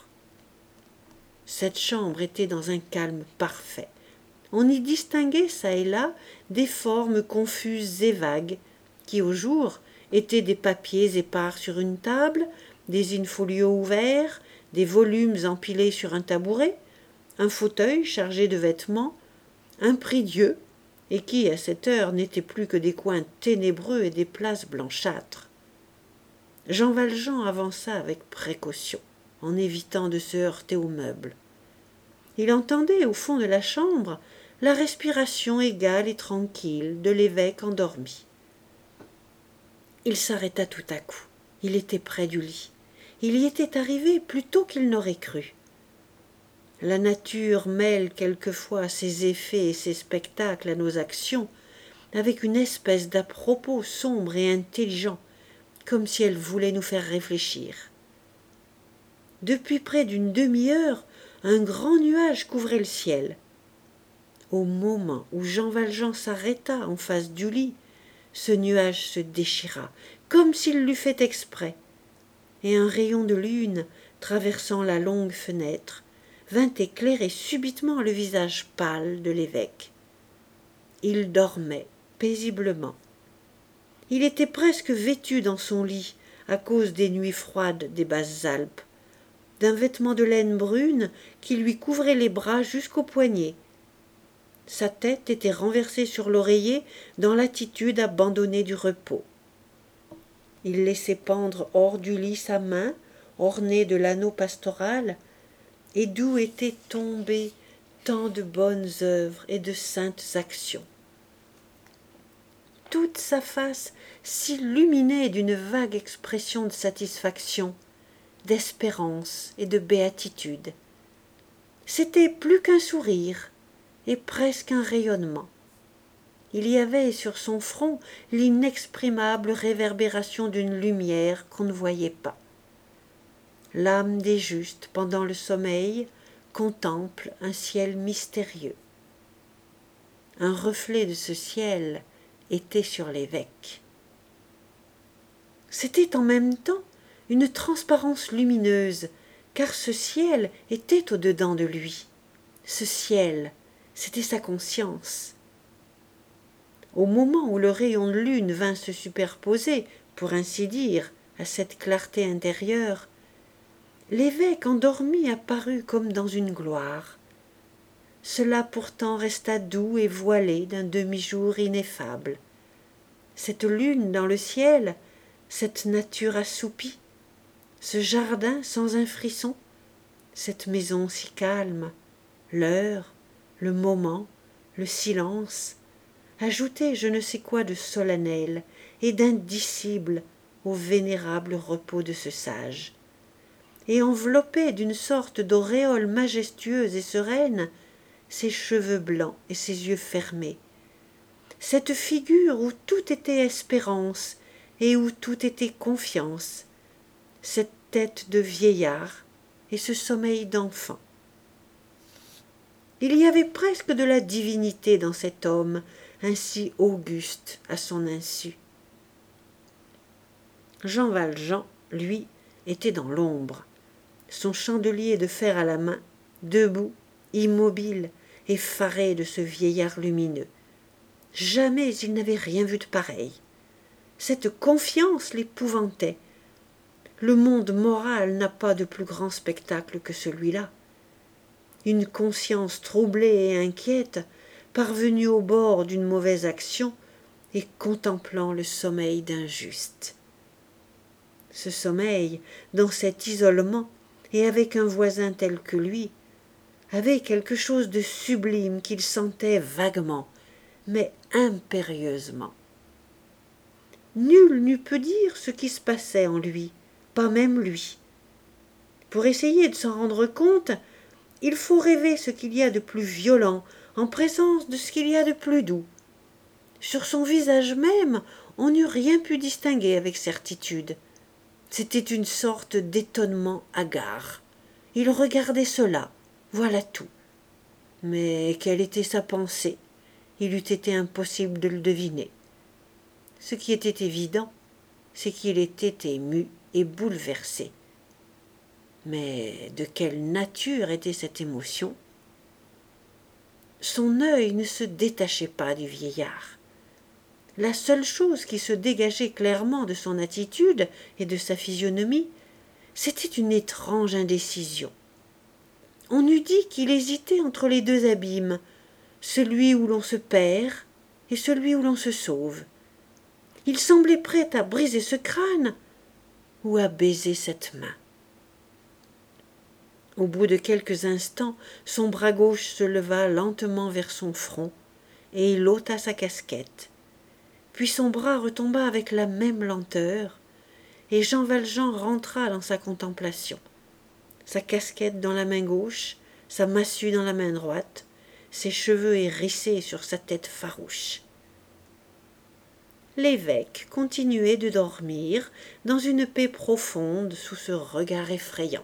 Cette chambre était dans un calme parfait. On y distinguait çà et là des formes confuses et vagues, qui au jour étaient des papiers épars sur une table, des in-folios ouverts, des volumes empilés sur un tabouret, un fauteuil chargé de vêtements, un prie-dieu, et qui, à cette heure, n'étaient plus que des coins ténébreux et des places blanchâtres. Jean Valjean avança avec précaution, en évitant de se heurter aux meubles. Il entendait, au fond de la chambre, la respiration égale et tranquille de l'évêque endormi. Il s'arrêta tout à coup. Il était près du lit. Il y était arrivé plus tôt qu'il n'aurait cru. La nature mêle quelquefois ses effets et ses spectacles à nos actions avec une espèce d'à-propos sombre et intelligent, comme si elle voulait nous faire réfléchir. Depuis près d'une demi-heure, un grand nuage couvrait le ciel. Au moment où Jean Valjean s'arrêta en face du lit, ce nuage se déchira, comme s'il l'eût fait exprès, et un rayon de lune, traversant la longue fenêtre, vint éclairer subitement le visage pâle de l'évêque. Il dormait paisiblement. Il était presque vêtu dans son lit, à cause des nuits froides des basses Alpes, d'un vêtement de laine brune qui lui couvrait les bras jusqu'aux poignets. Sa tête était renversée sur l'oreiller dans l'attitude abandonnée du repos. Il laissait pendre hors du lit sa main, ornée de l'anneau pastoral, et d'où étaient tombées tant de bonnes œuvres et de saintes actions. Toute sa face s'illuminait d'une vague expression de satisfaction, d'espérance et de béatitude. C'était plus qu'un sourire, et presque un rayonnement. Il y avait sur son front l'inexprimable réverbération d'une lumière qu'on ne voyait pas. L'âme des justes, pendant le sommeil, contemple un ciel mystérieux. Un reflet de ce ciel était sur l'évêque. C'était en même temps une transparence lumineuse, car ce ciel était au-dedans de lui. Ce ciel, c'était sa conscience. Au moment où le rayon de lune vint se superposer, pour ainsi dire, à cette clarté intérieure, l'évêque endormi apparut comme dans une gloire. Cela pourtant resta doux et voilé d'un demi-jour ineffable. Cette lune dans le ciel, cette nature assoupie, ce jardin sans un frisson, cette maison si calme, l'heure, le moment, le silence, ajoutaient je ne sais quoi de solennel et d'indicible au vénérable repos de ce sage, et enveloppaient d'une sorte d'auréole majestueuse et sereine ses cheveux blancs et ses yeux fermés, cette figure où tout était espérance et où tout était confiance, cette tête de vieillard et ce sommeil d'enfant. Il y avait presque de la divinité dans cet homme ainsi auguste à son insu. Jean Valjean, lui, était dans l'ombre, son chandelier de fer à la main, debout, immobile, effaré de ce vieillard lumineux. Jamais il n'avait rien vu de pareil. Cette confiance l'épouvantait. Le monde moral n'a pas de plus grand spectacle que celui-là. Une conscience troublée et inquiète, parvenue au bord d'une mauvaise action et contemplant le sommeil d'un juste. Ce sommeil, dans cet isolement, et avec un voisin tel que lui, avait quelque chose de sublime qu'il sentait vaguement, mais impérieusement. Nul n'eût pu dire ce qui se passait en lui, pas même lui. Pour essayer de s'en rendre compte, il faut rêver ce qu'il y a de plus violent en présence de ce qu'il y a de plus doux. Sur son visage même, on n'eût rien pu distinguer avec certitude. C'était une sorte d'étonnement hagard. Il regardait cela, voilà tout. Mais quelle était sa pensée? Il eût été impossible de le deviner. Ce qui était évident, c'est qu'il était ému et bouleversé. Mais de quelle nature était cette émotion? Son œil ne se détachait pas du vieillard. La seule chose qui se dégageait clairement de son attitude et de sa physionomie, c'était une étrange indécision. On eût dit qu'il hésitait entre les deux abîmes, celui où l'on se perd et celui où l'on se sauve. Il semblait prêt à briser ce crâne ou à baiser cette main. Au bout de quelques instants, son bras gauche se leva lentement vers son front et il ôta sa casquette. Puis son bras retomba avec la même lenteur, et Jean Valjean rentra dans sa contemplation. Sa casquette dans la main gauche, sa massue dans la main droite, ses cheveux hérissés sur sa tête farouche. L'évêque continuait de dormir dans une paix profonde sous ce regard effrayant.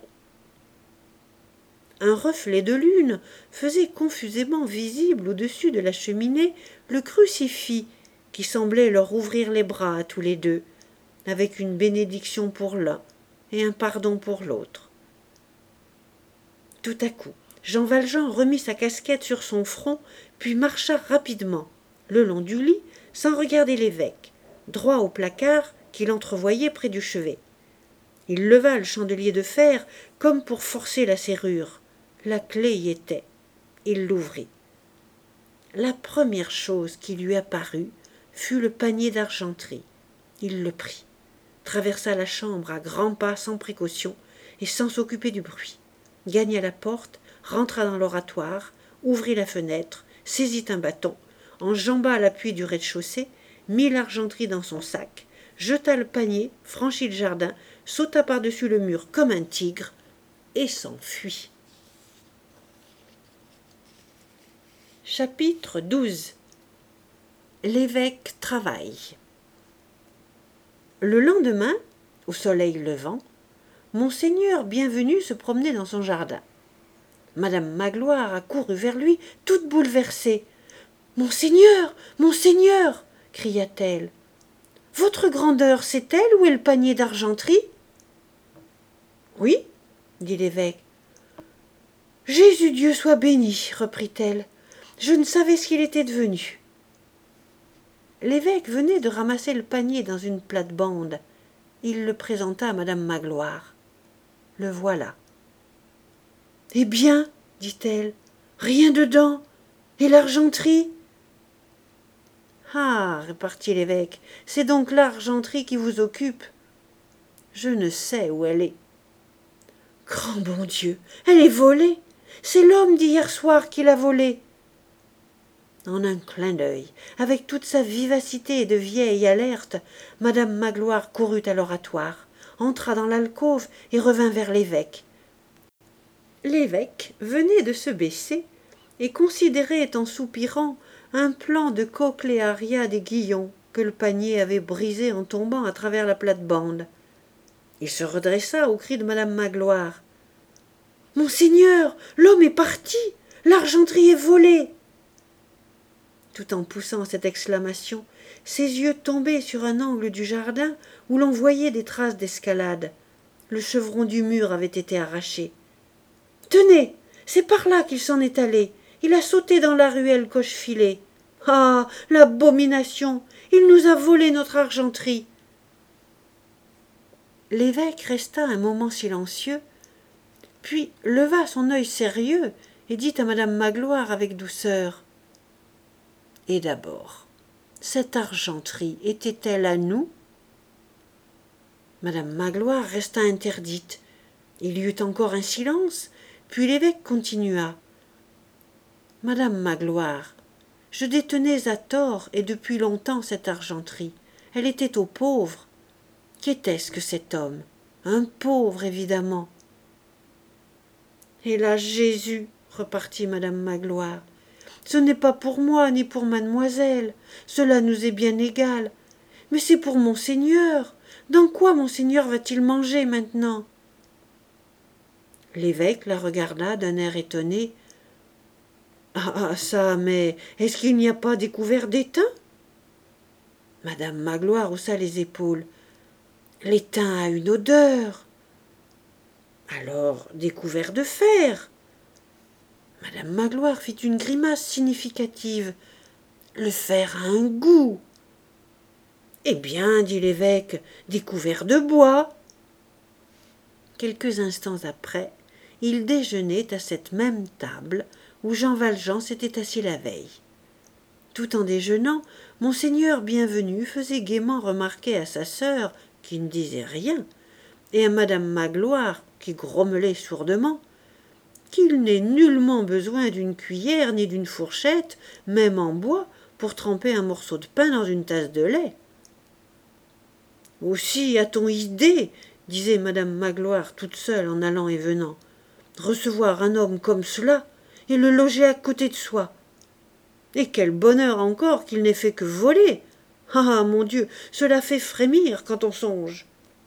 Un reflet de lune faisait confusément visible au-dessus de la cheminée le crucifix qui semblait leur ouvrir les bras à tous les deux, avec une bénédiction pour l'un et un pardon pour l'autre. Tout à coup, Jean Valjean remit sa casquette sur son front, puis marcha rapidement, le long du lit, sans regarder l'évêque, droit au placard qu'il entrevoyait près du chevet. Il leva le chandelier de fer comme pour forcer la serrure. La clé y était. Il l'ouvrit. La première chose qui lui apparut fut le panier d'argenterie. Il le prit, traversa la chambre à grands pas sans précaution et sans s'occuper du bruit, gagna la porte, rentra dans l'oratoire, ouvrit la fenêtre, saisit un bâton, enjamba l'appui du rez-de-chaussée, mit l'argenterie dans son sac, jeta le panier, franchit le jardin, sauta par-dessus le mur comme un tigre et s'enfuit. Chapitre douze. L'évêque travaille. Le lendemain, au soleil levant, Monseigneur Bienvenu se promenait dans son jardin. Madame Magloire accourut vers lui, toute bouleversée. « Monseigneur, Monseigneur !» cria-t-elle. « Votre grandeur sait-elle où est le panier d'argenterie ?»« Oui, dit l'évêque. Jésus Dieu soit béni, reprit-elle. Je ne savais ce qu'il était devenu. L'évêque venait de ramasser le panier dans une plate-bande. Il le présenta à madame Magloire. Le voilà. Eh bien, dit-elle, rien dedans. Et l'argenterie? Ah, repartit l'évêque, c'est donc l'argenterie qui vous occupe. Je ne sais où elle est. Grand bon Dieu, elle est volée. C'est l'homme d'hier soir qui l'a volée. En un clin d'œil, avec toute sa vivacité de vieille alerte, madame Magloire courut à l'oratoire, entra dans l'alcôve et revint vers l'évêque. L'évêque venait de se baisser et considérait en soupirant un plan de cochléaria des Guillons que le panier avait brisé en tombant à travers la plate-bande. Il se redressa au cri de madame Magloire. « Monseigneur, l'homme est parti, l'argenterie est volée !» Tout en poussant cette exclamation, ses yeux tombaient sur un angle du jardin où l'on voyait des traces d'escalade. Le chevron du mur avait été arraché. « Tenez, c'est par là qu'il s'en est allé. Il a sauté dans la ruelle Cochefilet. Ah, l'abomination! Il nous a volé notre argenterie !» L'évêque resta un moment silencieux, puis leva son œil sérieux et dit à madame Magloire avec douceur. « Et d'abord, cette argenterie était-elle à nous ?» Madame Magloire resta interdite. Il y eut encore un silence, puis l'évêque continua. « Madame Magloire, je détenais à tort et depuis longtemps cette argenterie. Elle était aux pauvres. Qu'était-ce que cet homme? Un pauvre, évidemment. » « Hélas Jésus, repartit madame Magloire, ce n'est pas pour moi ni pour mademoiselle, cela nous est bien égal, mais c'est pour monseigneur. Dans quoi monseigneur va-t-il manger maintenant? » L'évêque la regarda d'un air étonné. « Ah, ah, ça, mais est-ce qu'il n'y a pas découvert d'étain ?» Madame Magloire haussa les épaules. « L'étain a une odeur. » « Alors, découvert de fer. » Madame Magloire fit une grimace significative. « Le fer a un goût. »« Eh bien, dit l'évêque, découvert de bois. » Quelques instants après, ils déjeunaient à cette même table où Jean Valjean s'était assis la veille. Tout en déjeunant, monseigneur Bienvenu faisait gaiement remarquer à sa sœur, qui ne disait rien, et à madame Magloire, qui grommelait sourdement, qu'il n'est nullement besoin d'une cuillère ni d'une fourchette, même en bois, pour tremper un morceau de pain dans une tasse de lait. « Aussi a-t-on idée, disait madame Magloire toute seule en allant et venant, recevoir un homme comme cela et le loger à côté de soi. Et quel bonheur encore qu'il n'ait fait que voler. Ah, mon Dieu, cela fait frémir quand on songe. »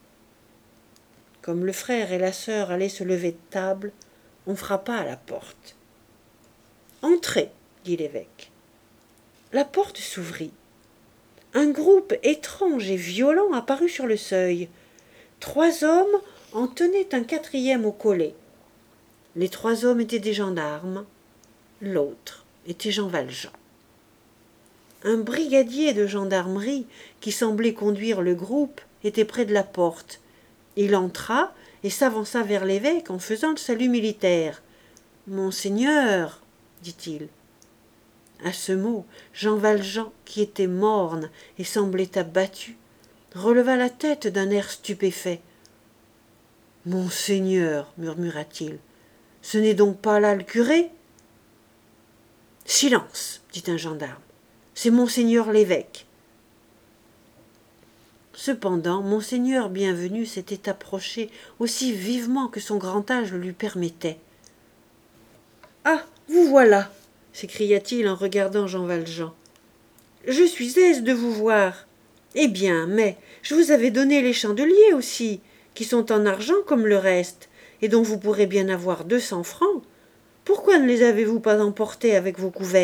Comme le frère et la sœur allaient se lever de table, on frappa à la porte. « Entrez, dit l'évêque. » La porte s'ouvrit. Un groupe étrange et violent apparut sur le seuil. Trois hommes en tenaient un quatrième au collet. Les trois hommes étaient des gendarmes. L'autre était Jean Valjean. Un brigadier de gendarmerie, qui semblait conduire le groupe, était près de la porte. Il entra et s'avança vers l'évêque en faisant le salut militaire. « Monseigneur, dit-il. » À ce mot, Jean Valjean, qui était morne et semblait abattu, releva la tête d'un air stupéfait. « Monseigneur, murmura-t-il, ce n'est donc pas là le curé ?»« Silence, dit un gendarme, c'est monseigneur l'évêque. » Cependant, monseigneur Bienvenu s'était approché aussi vivement que son grand âge le lui permettait. « Ah, vous voilà !» s'écria-t-il en regardant Jean Valjean. « Je suis aise de vous voir. Eh bien, mais je vous avais donné les chandeliers aussi, qui sont en argent comme le reste, et dont vous pourrez bien avoir deux cents francs. Pourquoi ne les avez-vous pas emportés avec vos couverts ?»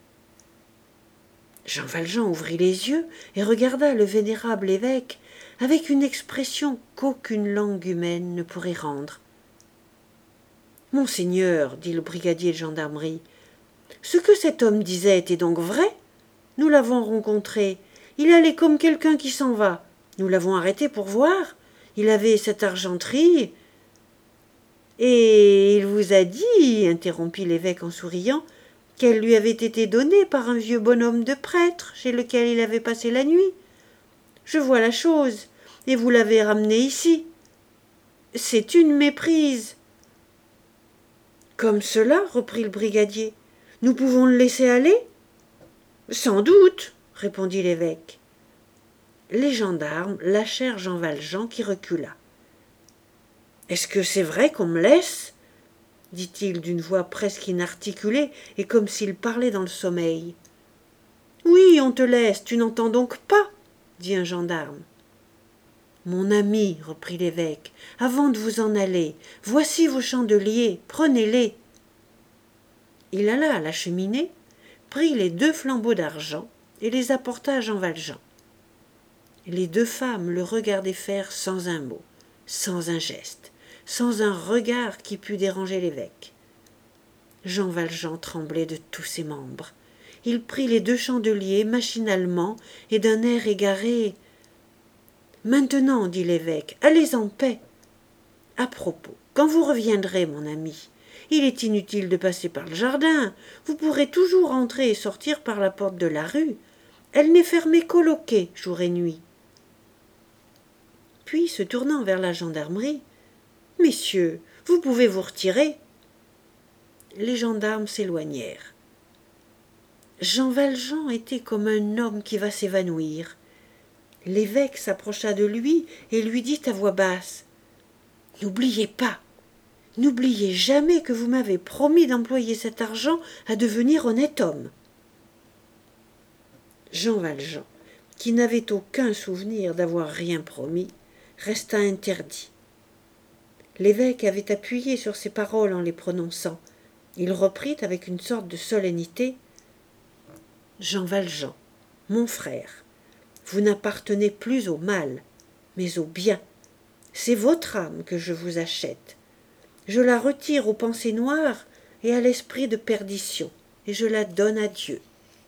Jean Valjean ouvrit les yeux et regarda le vénérable évêque avec une expression qu'aucune langue humaine ne pourrait rendre. Monseigneur, dit le brigadier de gendarmerie, ce que cet homme disait était donc vrai? Nous l'avons rencontré. Il allait comme quelqu'un qui s'en va. Nous l'avons arrêté pour voir. Il avait cette argenterie. Et il vous a dit, interrompit l'évêque en souriant, qu'elle lui avait été donnée par un vieux bonhomme de prêtre chez lequel il avait passé la nuit. Je vois la chose, et vous l'avez ramené ici. C'est une méprise. Comme cela, reprit le brigadier, nous pouvons le laisser aller? Sans doute, répondit l'évêque. Les gendarmes lâchèrent Jean Valjean qui recula. Est-ce que c'est vrai qu'on me laisse? dit-il d'une voix presque inarticulée et comme s'il parlait dans le sommeil. Oui, on te laisse, tu n'entends donc pas, dit un gendarme. Mon ami, reprit l'évêque, avant de vous en aller, voici vos chandeliers, prenez-les. Il alla à la cheminée, prit les deux flambeaux d'argent et les apporta à Jean Valjean. Les deux femmes le regardaient faire sans un mot, sans un geste, sans un regard qui pût déranger l'évêque. Jean Valjean tremblait de tous ses membres. Il prit les deux chandeliers machinalement et d'un air égaré. « Maintenant, dit l'évêque, allez en paix. À propos, quand vous reviendrez, mon ami, il est inutile de passer par le jardin. Vous pourrez toujours entrer et sortir par la porte de la rue. Elle n'est fermée qu'au loquet, jour et nuit. » Puis, se tournant vers la gendarmerie, « Messieurs, vous pouvez vous retirer. » Les gendarmes s'éloignèrent. Jean Valjean était comme un homme qui va s'évanouir. L'évêque s'approcha de lui et lui dit à voix basse « N'oubliez pas, n'oubliez jamais que vous m'avez promis d'employer cet argent à devenir honnête homme. » Jean Valjean, qui n'avait aucun souvenir d'avoir rien promis, resta interdit. L'évêque avait appuyé sur ces paroles en les prononçant. Il reprit avec une sorte de solennité « Jean Valjean, mon frère, vous n'appartenez plus au mal, mais au bien. C'est votre âme que je vous achète. Je la retire aux pensées noires et à l'esprit de perdition, et je la donne à Dieu. »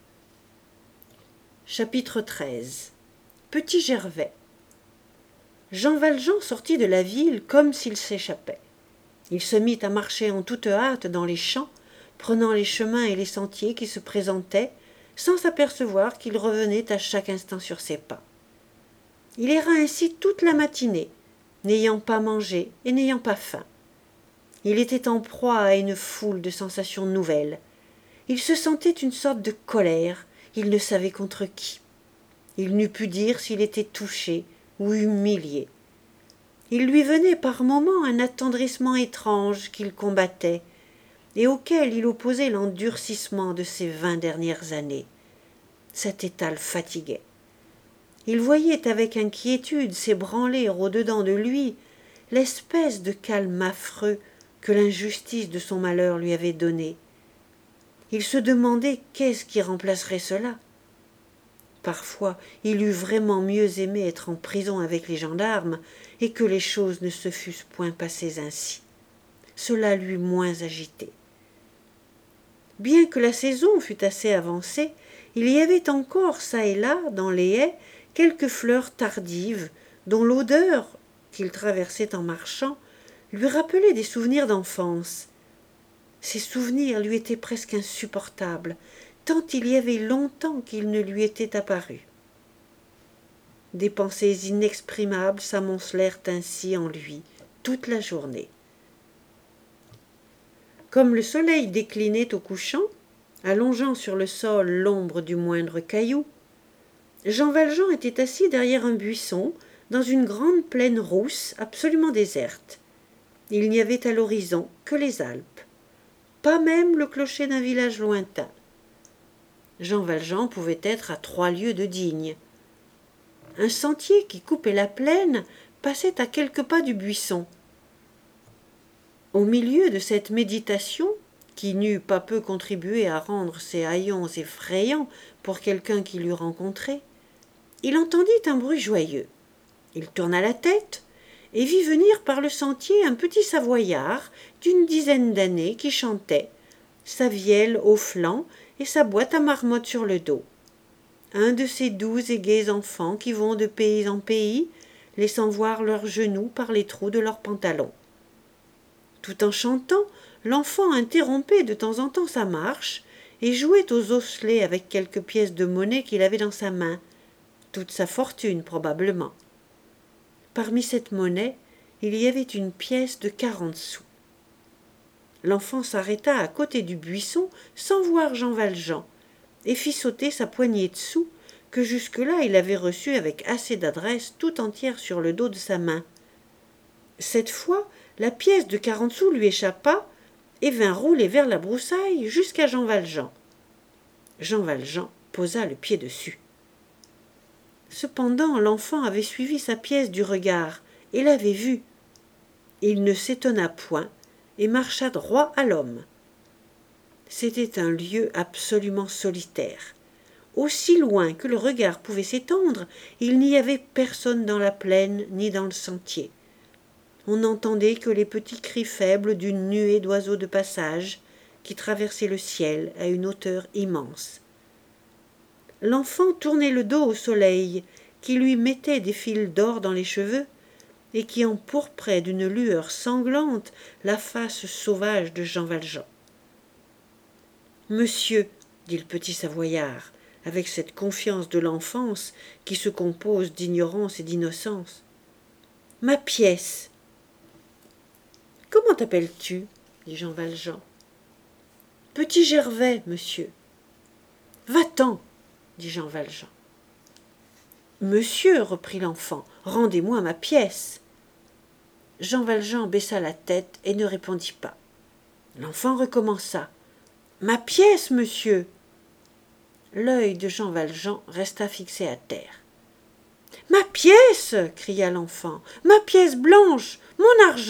Chapitre treize. Petit Gervais. Jean Valjean sortit de la ville comme s'il s'échappait. Il se mit à marcher en toute hâte dans les champs, prenant les chemins et les sentiers qui se présentaient, sans s'apercevoir qu'il revenait à chaque instant sur ses pas. Il erra ainsi toute la matinée, n'ayant pas mangé et n'ayant pas faim. Il était en proie à une foule de sensations nouvelles. Il se sentait une sorte de colère, il ne savait contre qui. Il n'eût pu dire s'il était touché ou humilié. Il lui venait par moments un attendrissement étrange qu'il combattait, et auquel il opposait l'endurcissement de ces vingt dernières années. Cet état le fatiguait. Il voyait avec inquiétude s'ébranler au-dedans de lui l'espèce de calme affreux que l'injustice de son malheur lui avait donné. Il se demandait qu'est-ce qui remplacerait cela. Parfois, il eût vraiment mieux aimé être en prison avec les gendarmes et que les choses ne se fussent point passées ainsi. Cela l'eût moins agité. Bien que la saison fût assez avancée, il y avait encore çà et là, dans les haies, quelques fleurs tardives, dont l'odeur, qu'il traversait en marchant, lui rappelait des souvenirs d'enfance. Ces souvenirs lui étaient presque insupportables, tant il y avait longtemps qu'ils ne lui étaient apparus. Des pensées inexprimables s'amoncelèrent ainsi en lui toute la journée. Comme le soleil déclinait au couchant, allongeant sur le sol l'ombre du moindre caillou, Jean Valjean était assis derrière un buisson, dans une grande plaine rousse, absolument déserte. Il n'y avait à l'horizon que les Alpes, pas même le clocher d'un village lointain. Jean Valjean pouvait être à trois lieues de Digne. Un sentier qui coupait la plaine passait à quelques pas du buisson. Au milieu de cette méditation, qui n'eût pas peu contribué à rendre ses haillons effrayants pour quelqu'un qui l'eût rencontré, il entendit un bruit joyeux. Il tourna la tête et vit venir par le sentier un petit Savoyard d'une dizaine d'années qui chantait, sa vielle au flanc et sa boîte à marmotte sur le dos. Un de ces doux et gais enfants qui vont de pays en pays, laissant voir leurs genoux par les trous de leurs pantalons. Tout en chantant, l'enfant interrompait de temps en temps sa marche et jouait aux osselets avec quelques pièces de monnaie qu'il avait dans sa main, toute sa fortune probablement. Parmi cette monnaie, il y avait une pièce de quarante sous. L'enfant s'arrêta à côté du buisson sans voir Jean Valjean et fit sauter sa poignée de sous que jusque-là il avait reçue avec assez d'adresse tout entière sur le dos de sa main. Cette fois, la pièce de quarante sous lui échappa et vint rouler vers la broussaille jusqu'à Jean Valjean. Jean Valjean posa le pied dessus. Cependant, l'enfant avait suivi sa pièce du regard et l'avait vue. Il ne s'étonna point et marcha droit à l'homme. C'était un lieu absolument solitaire. Aussi loin que le regard pouvait s'étendre, il n'y avait personne dans la plaine ni dans le sentier. On n'entendait que les petits cris faibles d'une nuée d'oiseaux de passage qui traversaient le ciel à une hauteur immense. L'enfant tournait le dos au soleil, qui lui mettait des fils d'or dans les cheveux et qui empourprait d'une lueur sanglante la face sauvage de Jean Valjean. « Monsieur, dit le petit Savoyard, avec cette confiance de l'enfance qui se compose d'ignorance et d'innocence. « Ma pièce. »« Comment t'appelles-tu » dit Jean Valjean. « Petit Gervais, monsieur. »« Va-t'en » dit Jean Valjean. « Monsieur, reprit l'enfant, rendez-moi ma pièce. » Jean Valjean baissa la tête et ne répondit pas. L'enfant recommença. « Ma pièce, monsieur !» L'œil de Jean Valjean resta fixé à terre. « Ma pièce !» cria l'enfant. « Ma pièce blanche ! Mon argent !»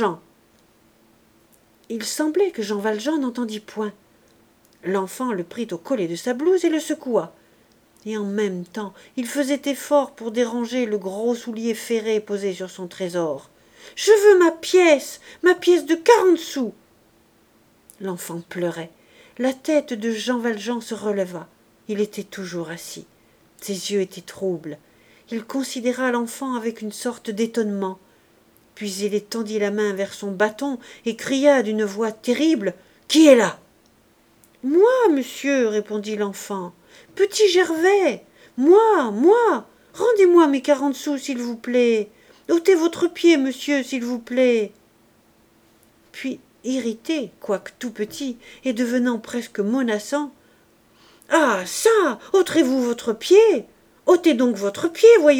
Il semblait que Jean Valjean n'entendit point. L'enfant le prit au collet de sa blouse et le secoua. Et en même temps, il faisait effort pour déranger le gros soulier ferré posé sur son trésor. « Je veux ma pièce, ma pièce de quarante sous !» L'enfant pleurait. La tête de Jean Valjean se releva. Il était toujours assis. Ses yeux étaient troubles. Il considéra l'enfant avec une sorte d'étonnement. Puis il étendit la main vers son bâton et cria d'une voix terrible. « Qui est là ?» « Moi, monsieur, répondit l'enfant. « Petit Gervais. Moi, moi. Rendez-moi mes quarante sous, s'il vous plaît. ôtez votre pied, monsieur, s'il vous plaît. » Puis, irrité, quoique tout petit, et devenant presque menaçant. « Ah, ça, ôterez-vous votre pied? Ôtez donc votre pied, voyons. »«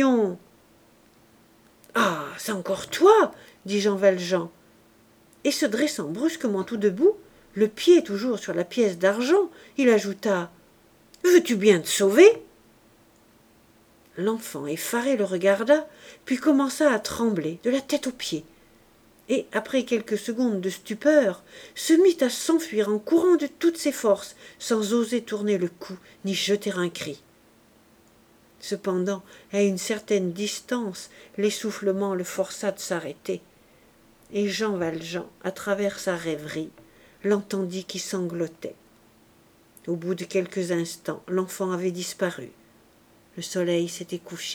Ah, c'est encore toi, dit Jean Valjean. Et se dressant brusquement tout debout, le pied toujours sur la pièce d'argent, il ajouta « Veux-tu bien te sauver ?» L'enfant effaré le regarda, puis commença à trembler de la tête aux pieds, et, après quelques secondes de stupeur, se mit à s'enfuir en courant de toutes ses forces, sans oser tourner le cou ni jeter un cri. Cependant, à une certaine distance, l'essoufflement le força de s'arrêter, et Jean Valjean, à travers sa rêverie, l'entendit qui sanglotait. Au bout de quelques instants, l'enfant avait disparu. Le soleil s'était couché.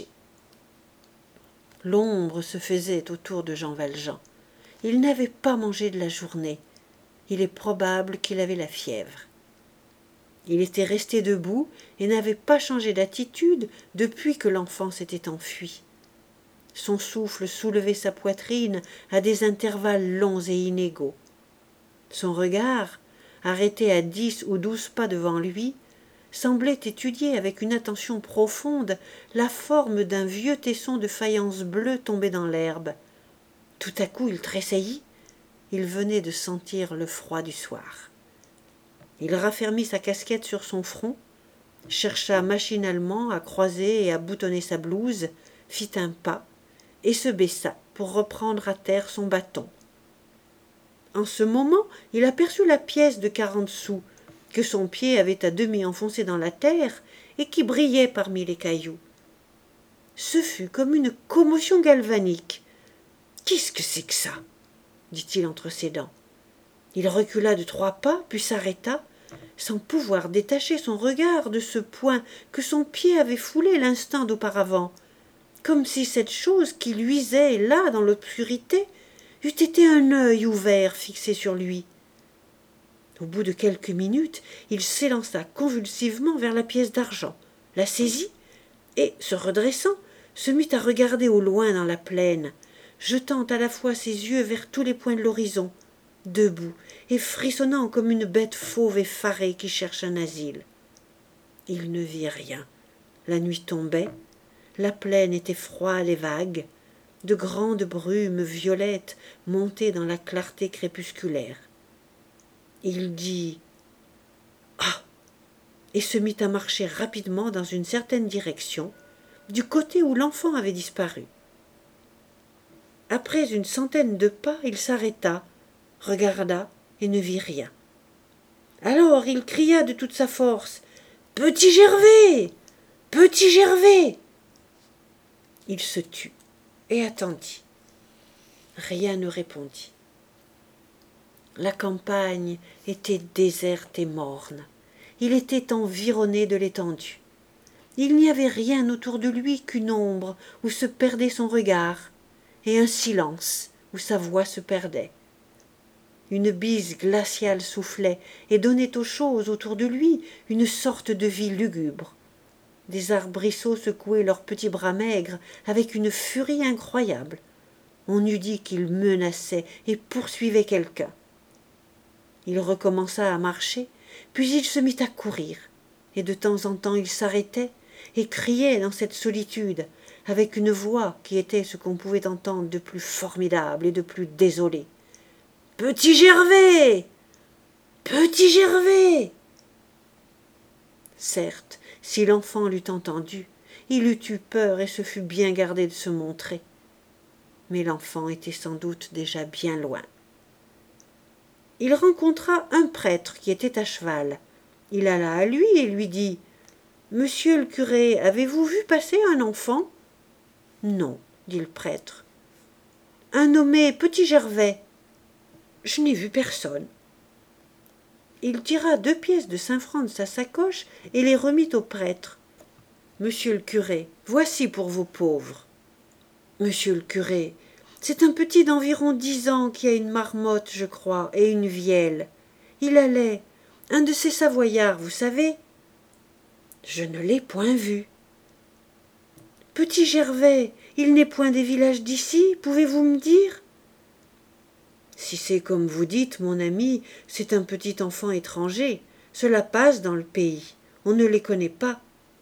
L'ombre se faisait autour de Jean Valjean. Il n'avait pas mangé de la journée. Il est probable qu'il avait la fièvre. Il était resté debout et n'avait pas changé d'attitude depuis que l'enfant s'était enfui. Son souffle soulevait sa poitrine à des intervalles longs et inégaux. Son regard, arrêté à dix ou douze pas devant lui, semblait étudier avec une attention profonde la forme d'un vieux tesson de faïence bleue tombé dans l'herbe. Tout à coup il tressaillit. Il venait de sentir le froid du soir. Il raffermit sa casquette sur son front, chercha machinalement à croiser et à boutonner sa blouse, fit un pas et se baissa pour reprendre à terre son bâton. En ce moment, il aperçut la pièce de quarante sous que son pied avait à demi enfoncée dans la terre et qui brillait parmi les cailloux. Ce fut comme une commotion galvanique. Qu'est-ce que c'est que ça ?» dit-il entre ses dents. Il recula de trois pas, puis s'arrêta, sans pouvoir détacher son regard de ce point que son pied avait foulé l'instant d'auparavant, comme si cette chose qui luisait là dans l'obscurité eût été un œil ouvert fixé sur lui. Au bout de quelques minutes, il s'élança convulsivement vers la pièce d'argent, la saisit et, se redressant, se mit à regarder au loin dans la plaine, jetant à la fois ses yeux vers tous les points de l'horizon, debout et frissonnant comme une bête fauve effarée qui cherche un asile. Il ne vit rien. La nuit tombait, la plaine était froide et vague, de grandes brumes violettes montaient dans la clarté crépusculaire. Il dit « Ah !» et se mit à marcher rapidement dans une certaine direction, du côté où l'enfant avait disparu. Après une centaine de pas, il s'arrêta, regarda et ne vit rien. Alors il cria de toute sa force « Petit Gervais ! Petit Gervais !» Il se tut et attendit. Rien ne répondit. La campagne était déserte et morne. Il était environné de l'étendue. Il n'y avait rien autour de lui qu'une ombre où se perdait son regard, et un silence où sa voix se perdait. Une bise glaciale soufflait et donnait aux choses autour de lui une sorte de vie lugubre. Des arbrisseaux secouaient leurs petits bras maigres avec une furie incroyable. On eût dit qu'ils menaçaient et poursuivaient quelqu'un. Il recommença à marcher, puis il se mit à courir, et de temps en temps il s'arrêtait et criait dans cette solitude, avec une voix qui était ce qu'on pouvait entendre de plus formidable et de plus désolé. « Petit Gervais ! Petit Gervais !» Certes, si l'enfant l'eût entendu, il eût eu peur et se fût bien gardé de se montrer. Mais l'enfant était sans doute déjà bien loin. Il rencontra un prêtre qui était à cheval. Il alla à lui et lui dit « Monsieur le curé, avez-vous vu passer un enfant ?»« Non, dit le prêtre. »« Un nommé Petit Gervais. »« Je n'ai vu personne. » Il tira deux pièces de cinq francs de sa sacoche et les remit au prêtre. « Monsieur le curé, voici pour vos pauvres. »« Monsieur le curé, c'est un petit d'environ dix ans qui a une marmotte, je crois, et une vielle. Il allait, un de ces Savoyards, vous savez. »« Je ne l'ai point vu. »« Petit Gervais, il n'est point des villages d'ici, pouvez-vous me dire ?»« Si c'est comme vous dites, mon ami, c'est un petit enfant étranger. Cela passe dans le pays. On ne les connaît pas. »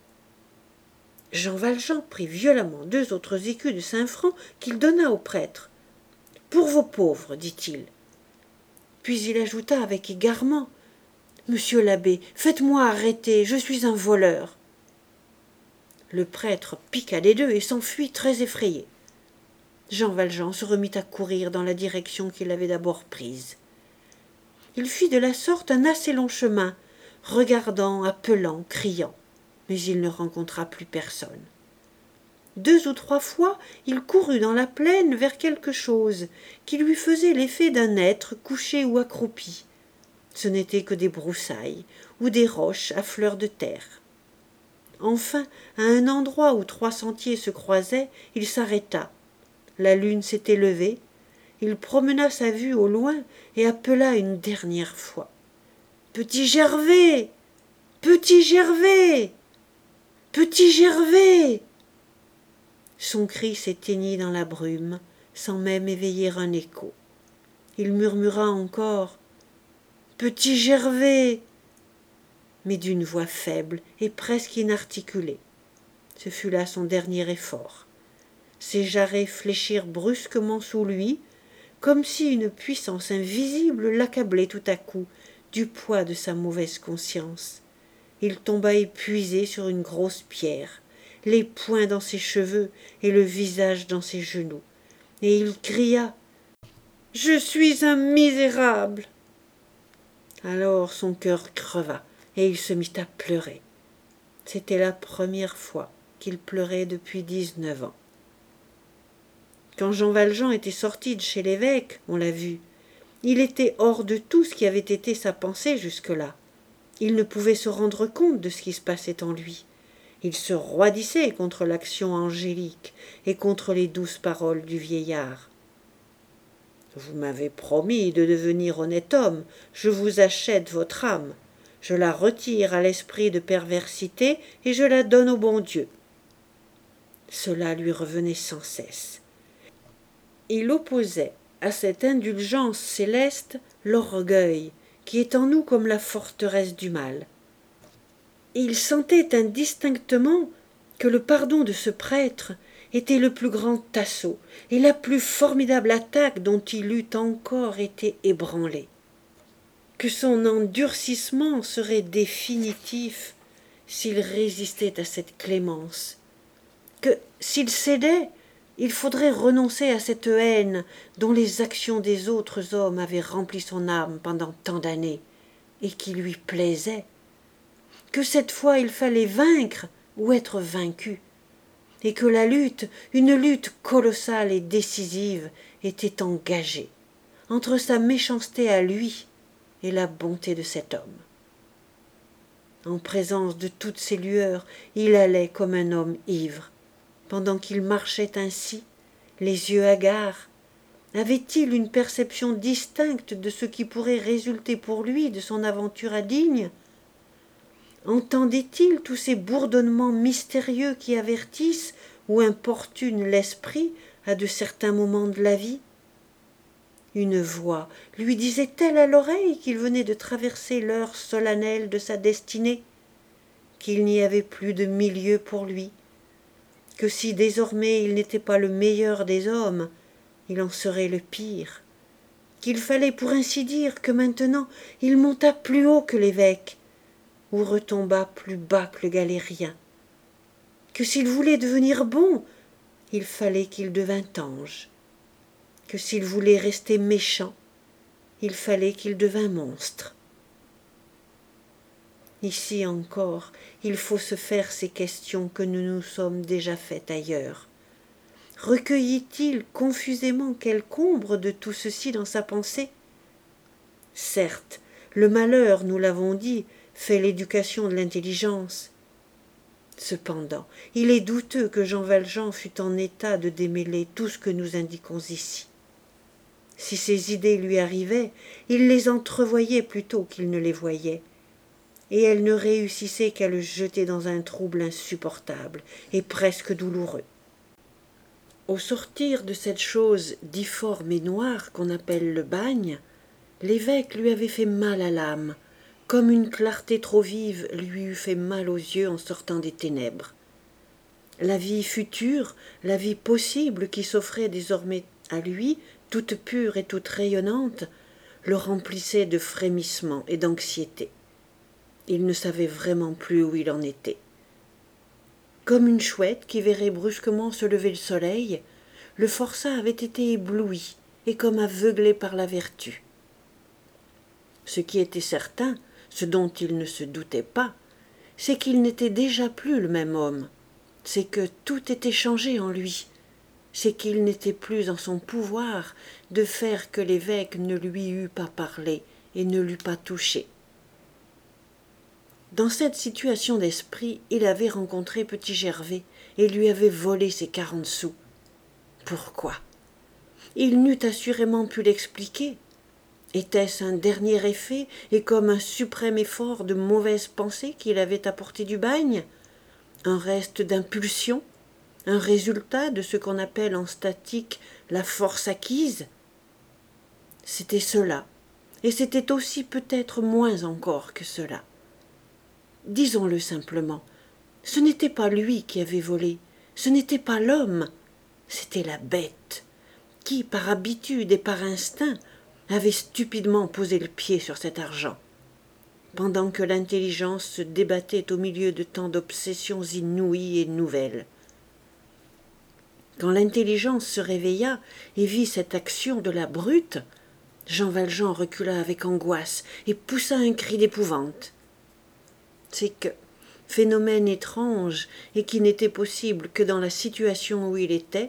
Jean Valjean prit violemment deux autres écus de cinq francs qu'il donna au prêtre. « Pour vos pauvres, dit-il. » Puis il ajouta avec égarement. « Monsieur l'abbé, faites-moi arrêter, je suis un voleur. » Le prêtre piqua des deux et s'enfuit très effrayé. Jean Valjean se remit à courir dans la direction qu'il avait d'abord prise. Il fit de la sorte un assez long chemin, regardant, appelant, criant. Mais il ne rencontra plus personne. Deux ou trois fois, il courut dans la plaine vers quelque chose qui lui faisait l'effet d'un être couché ou accroupi. Ce n'était que des broussailles ou des roches à fleur de terre. Enfin, à un endroit où trois sentiers se croisaient, il s'arrêta. La lune s'était levée. Il promena sa vue au loin et appela une dernière fois. « Petit Gervais ! Petit Gervais ! Petit Gervais !» Son cri s'éteignit dans la brume, sans même éveiller un écho. Il murmura encore « Petit Gervais !» mais d'une voix faible et presque inarticulée. Ce fut là son dernier effort. Ses jarrets fléchirent brusquement sous lui, comme si une puissance invisible l'accablait tout à coup du poids de sa mauvaise conscience. Il tomba épuisé sur une grosse pierre, les poings dans ses cheveux et le visage dans ses genoux, et il cria « Je suis un misérable !» Alors son cœur creva, et il se mit à pleurer. C'était la première fois qu'il pleurait depuis dix-neuf ans. Quand Jean Valjean était sorti de chez l'évêque, on l'a vu, il était hors de tout ce qui avait été sa pensée jusque-là. Il ne pouvait se rendre compte de ce qui se passait en lui. Il se roidissait contre l'action angélique et contre les douces paroles du vieillard. « Vous m'avez promis de devenir honnête homme, je vous achète votre âme. Je la retire à l'esprit de perversité et je la donne au bon Dieu. » Cela lui revenait sans cesse. Il opposait à cette indulgence céleste l'orgueil, qui est en nous comme la forteresse du mal. Il sentait indistinctement que le pardon de ce prêtre était le plus grand assaut et la plus formidable attaque dont il eût encore été ébranlé, que son endurcissement serait définitif s'il résistait à cette clémence, que s'il cédait, il faudrait renoncer à cette haine dont les actions des autres hommes avaient rempli son âme pendant tant d'années et qui lui plaisait, que cette fois il fallait vaincre ou être vaincu, et que la lutte, une lutte colossale et décisive, était engagée entre sa méchanceté à lui et la bonté de cet homme. En présence de toutes ces lueurs, il allait comme un homme ivre. Pendant qu'il marchait ainsi, les yeux hagards, avait-il une perception distincte de ce qui pourrait résulter pour lui de son aventure indigne? Entendait-il tous ces bourdonnements mystérieux qui avertissent ou importunent l'esprit à de certains moments de la vie? Une voix lui disait-elle à l'oreille qu'il venait de traverser l'heure solennelle de sa destinée, qu'il n'y avait plus de milieu pour lui, que si désormais il n'était pas le meilleur des hommes, il en serait le pire, qu'il fallait pour ainsi dire que maintenant il montât plus haut que l'évêque, ou retomba plus bas que le galérien, que s'il voulait devenir bon, il fallait qu'il devînt ange, que s'il voulait rester méchant, il fallait qu'il devînt monstre. Ici encore, il faut se faire ces questions que nous nous sommes déjà faites ailleurs. Recueillit-il confusément quelque ombre de tout ceci dans sa pensée? Certes, le malheur, nous l'avons dit, fait l'éducation de l'intelligence. Cependant, il est douteux que Jean Valjean fût en état de démêler tout ce que nous indiquons ici. Si ces idées lui arrivaient, il les entrevoyait plutôt qu'il ne les voyait, et elles ne réussissaient qu'à le jeter dans un trouble insupportable et presque douloureux. Au sortir de cette chose difforme et noire qu'on appelle le bagne, l'évêque lui avait fait mal à l'âme, comme une clarté trop vive lui eût fait mal aux yeux en sortant des ténèbres. La vie future, la vie possible qui s'offrait désormais à lui, toute pure et toute rayonnante, le remplissait de frémissements et d'anxiété. Il ne savait vraiment plus où il en était. Comme une chouette qui verrait brusquement se lever le soleil, le forçat avait été ébloui et comme aveuglé par la vertu. Ce qui était certain, ce dont il ne se doutait pas, c'est qu'il n'était déjà plus le même homme, c'est que tout était changé en lui, c'est qu'il n'était plus en son pouvoir de faire que l'évêque ne lui eût pas parlé et ne l'eût pas touché. Dans cette situation d'esprit, il avait rencontré petit Gervais et lui avait volé ses quarante sous. Pourquoi? Il n'eût assurément pu l'expliquer. Était-ce un dernier effet et comme un suprême effort de mauvaise pensée qu'il avait apporté du bagne? Un reste d'impulsion? Un résultat de ce qu'on appelle en statique la force acquise? C'était cela, et c'était aussi peut-être moins encore que cela. Disons-le simplement, ce n'était pas lui qui avait volé, ce n'était pas l'homme, c'était la bête, qui, par habitude et par instinct, avait stupidement posé le pied sur cet argent, pendant que l'intelligence se débattait au milieu de tant d'obsessions inouïes et nouvelles. Quand l'intelligence se réveilla et vit cette action de la brute, Jean Valjean recula avec angoisse et poussa un cri d'épouvante. C'est que, phénomène étrange et qui n'était possible que dans la situation où il était,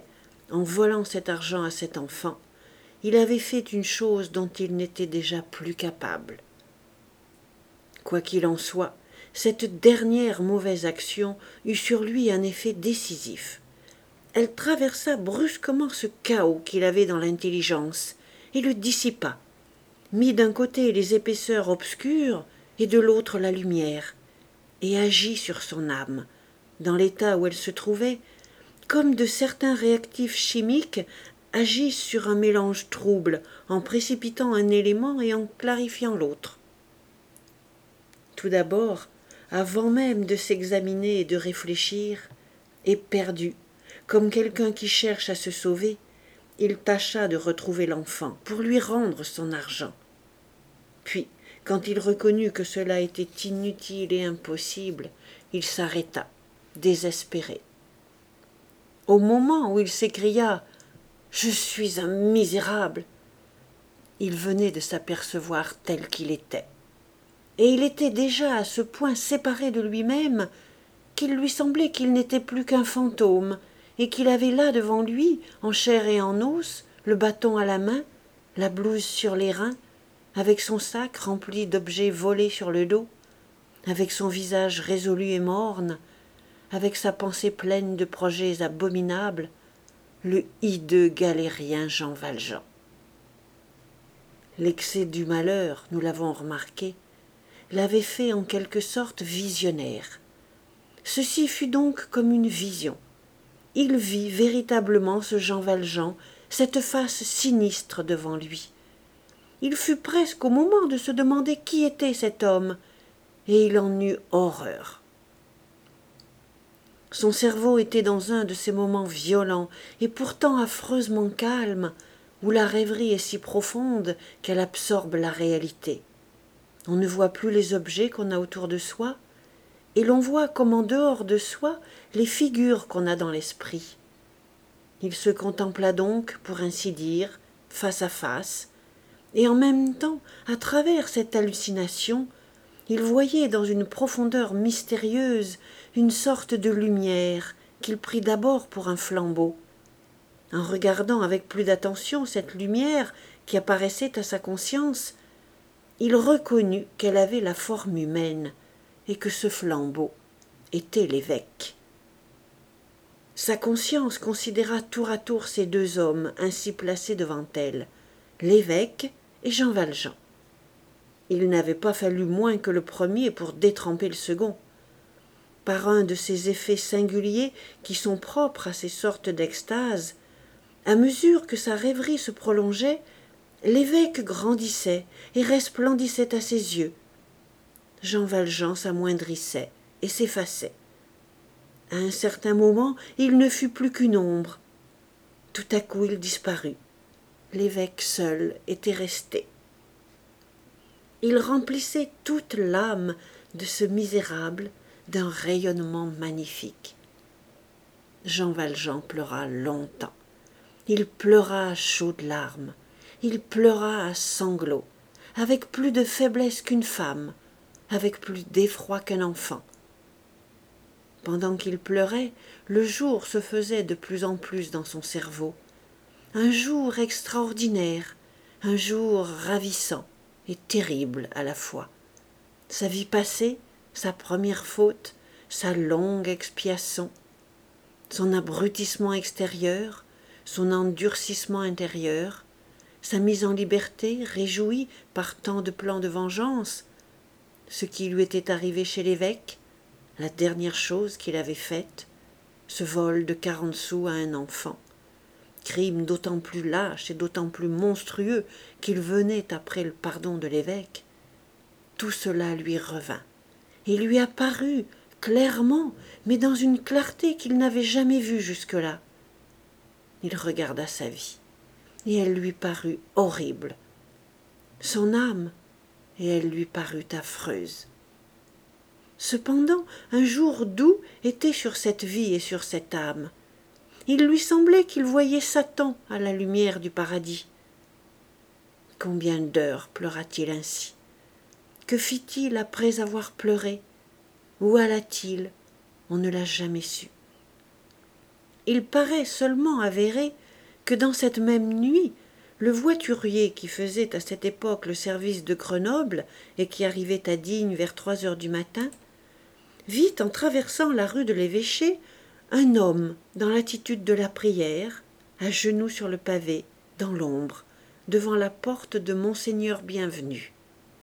en volant cet argent à cet enfant, il avait fait une chose dont il n'était déjà plus capable. Quoi qu'il en soit, cette dernière mauvaise action eut sur lui un effet décisif. Elle traversa brusquement ce chaos qu'il avait dans l'intelligence et le dissipa, mit d'un côté les épaisseurs obscures et de l'autre la lumière, et agit sur son âme, dans l'état où elle se trouvait, comme de certains réactifs chimiques agissent sur un mélange trouble en précipitant un élément et en clarifiant l'autre. Tout d'abord, avant même de s'examiner et de réfléchir, éperdu, comme quelqu'un qui cherche à se sauver, il tâcha de retrouver l'enfant pour lui rendre son argent. Puis, quand il reconnut que cela était inutile et impossible, il s'arrêta, désespéré. Au moment où il s'écria « Je suis un misérable !» il venait de s'apercevoir tel qu'il était. Et il était déjà à ce point séparé de lui-même qu'il lui semblait qu'il n'était plus qu'un fantôme et qu'il avait là devant lui, en chair et en os, le bâton à la main, la blouse sur les reins, avec son sac rempli d'objets volés sur le dos, avec son visage résolu et morne, avec sa pensée pleine de projets abominables, le hideux galérien Jean Valjean. L'excès du malheur, nous l'avons remarqué, l'avait fait en quelque sorte visionnaire. Ceci fut donc comme une vision. Il vit véritablement ce Jean Valjean, cette face sinistre devant lui. Il fut presque au moment de se demander qui était cet homme, et il en eut horreur. Son cerveau était dans un de ces moments violents et pourtant affreusement calmes, où la rêverie est si profonde qu'elle absorbe la réalité. On ne voit plus les objets qu'on a autour de soi, et l'on voit comme en dehors de soi les figures qu'on a dans l'esprit. Il se contempla donc, pour ainsi dire, face à face, et en même temps, à travers cette hallucination, il voyait dans une profondeur mystérieuse une sorte de lumière qu'il prit d'abord pour un flambeau. En regardant avec plus d'attention cette lumière qui apparaissait à sa conscience, il reconnut qu'elle avait la forme humaine et que ce flambeau était l'évêque. Sa conscience considéra tour à tour ces deux hommes ainsi placés devant elle, l'évêque et Jean Valjean. Il n'avait pas fallu moins que le premier pour détremper le second. Par un de ces effets singuliers qui sont propres à ces sortes d'extase, à mesure que sa rêverie se prolongeait, l'évêque grandissait et resplendissait à ses yeux. Jean Valjean s'amoindrissait et s'effaçait. À un certain moment, il ne fut plus qu'une ombre. Tout à coup, il disparut. L'évêque seul était resté. Il remplissait toute l'âme de ce misérable d'un rayonnement magnifique. Jean Valjean pleura longtemps. Il pleura à chaudes larmes. Il pleura à sanglots, avec plus de faiblesse qu'une femme, avec plus d'effroi qu'un enfant. Pendant qu'il pleurait, le jour se faisait de plus en plus dans son cerveau. Un jour extraordinaire, un jour ravissant et terrible à la fois. Sa vie passée, sa première faute, sa longue expiation, son abrutissement extérieur, son endurcissement intérieur, sa mise en liberté réjouie par tant de plans de vengeance, ce qui lui était arrivé chez l'évêque, la dernière chose qu'il avait faite, ce vol de quarante sous à un enfant, crime d'autant plus lâche et d'autant plus monstrueux qu'il venait après le pardon de l'évêque, tout cela lui revint, et lui apparut clairement, mais dans une clarté qu'il n'avait jamais vue jusque-là. Il regarda sa vie, et elle lui parut horrible, son âme, et elle lui parut affreuse. Cependant, un jour doux était sur cette vie et sur cette âme. Il lui semblait qu'il voyait Satan à la lumière du paradis. Combien d'heures pleura-t-il ainsi? Que fit-il après avoir pleuré? Où alla-t-il? On ne l'a jamais su. Il paraît seulement avéré que dans cette même nuit, le voiturier qui faisait à cette époque le service de Grenoble et qui arrivait à Digne vers trois heures du matin, vit en traversant la rue de l'Évêché un homme dans l'attitude de la prière, à genoux sur le pavé, dans l'ombre, devant la porte de Monseigneur Bienvenu.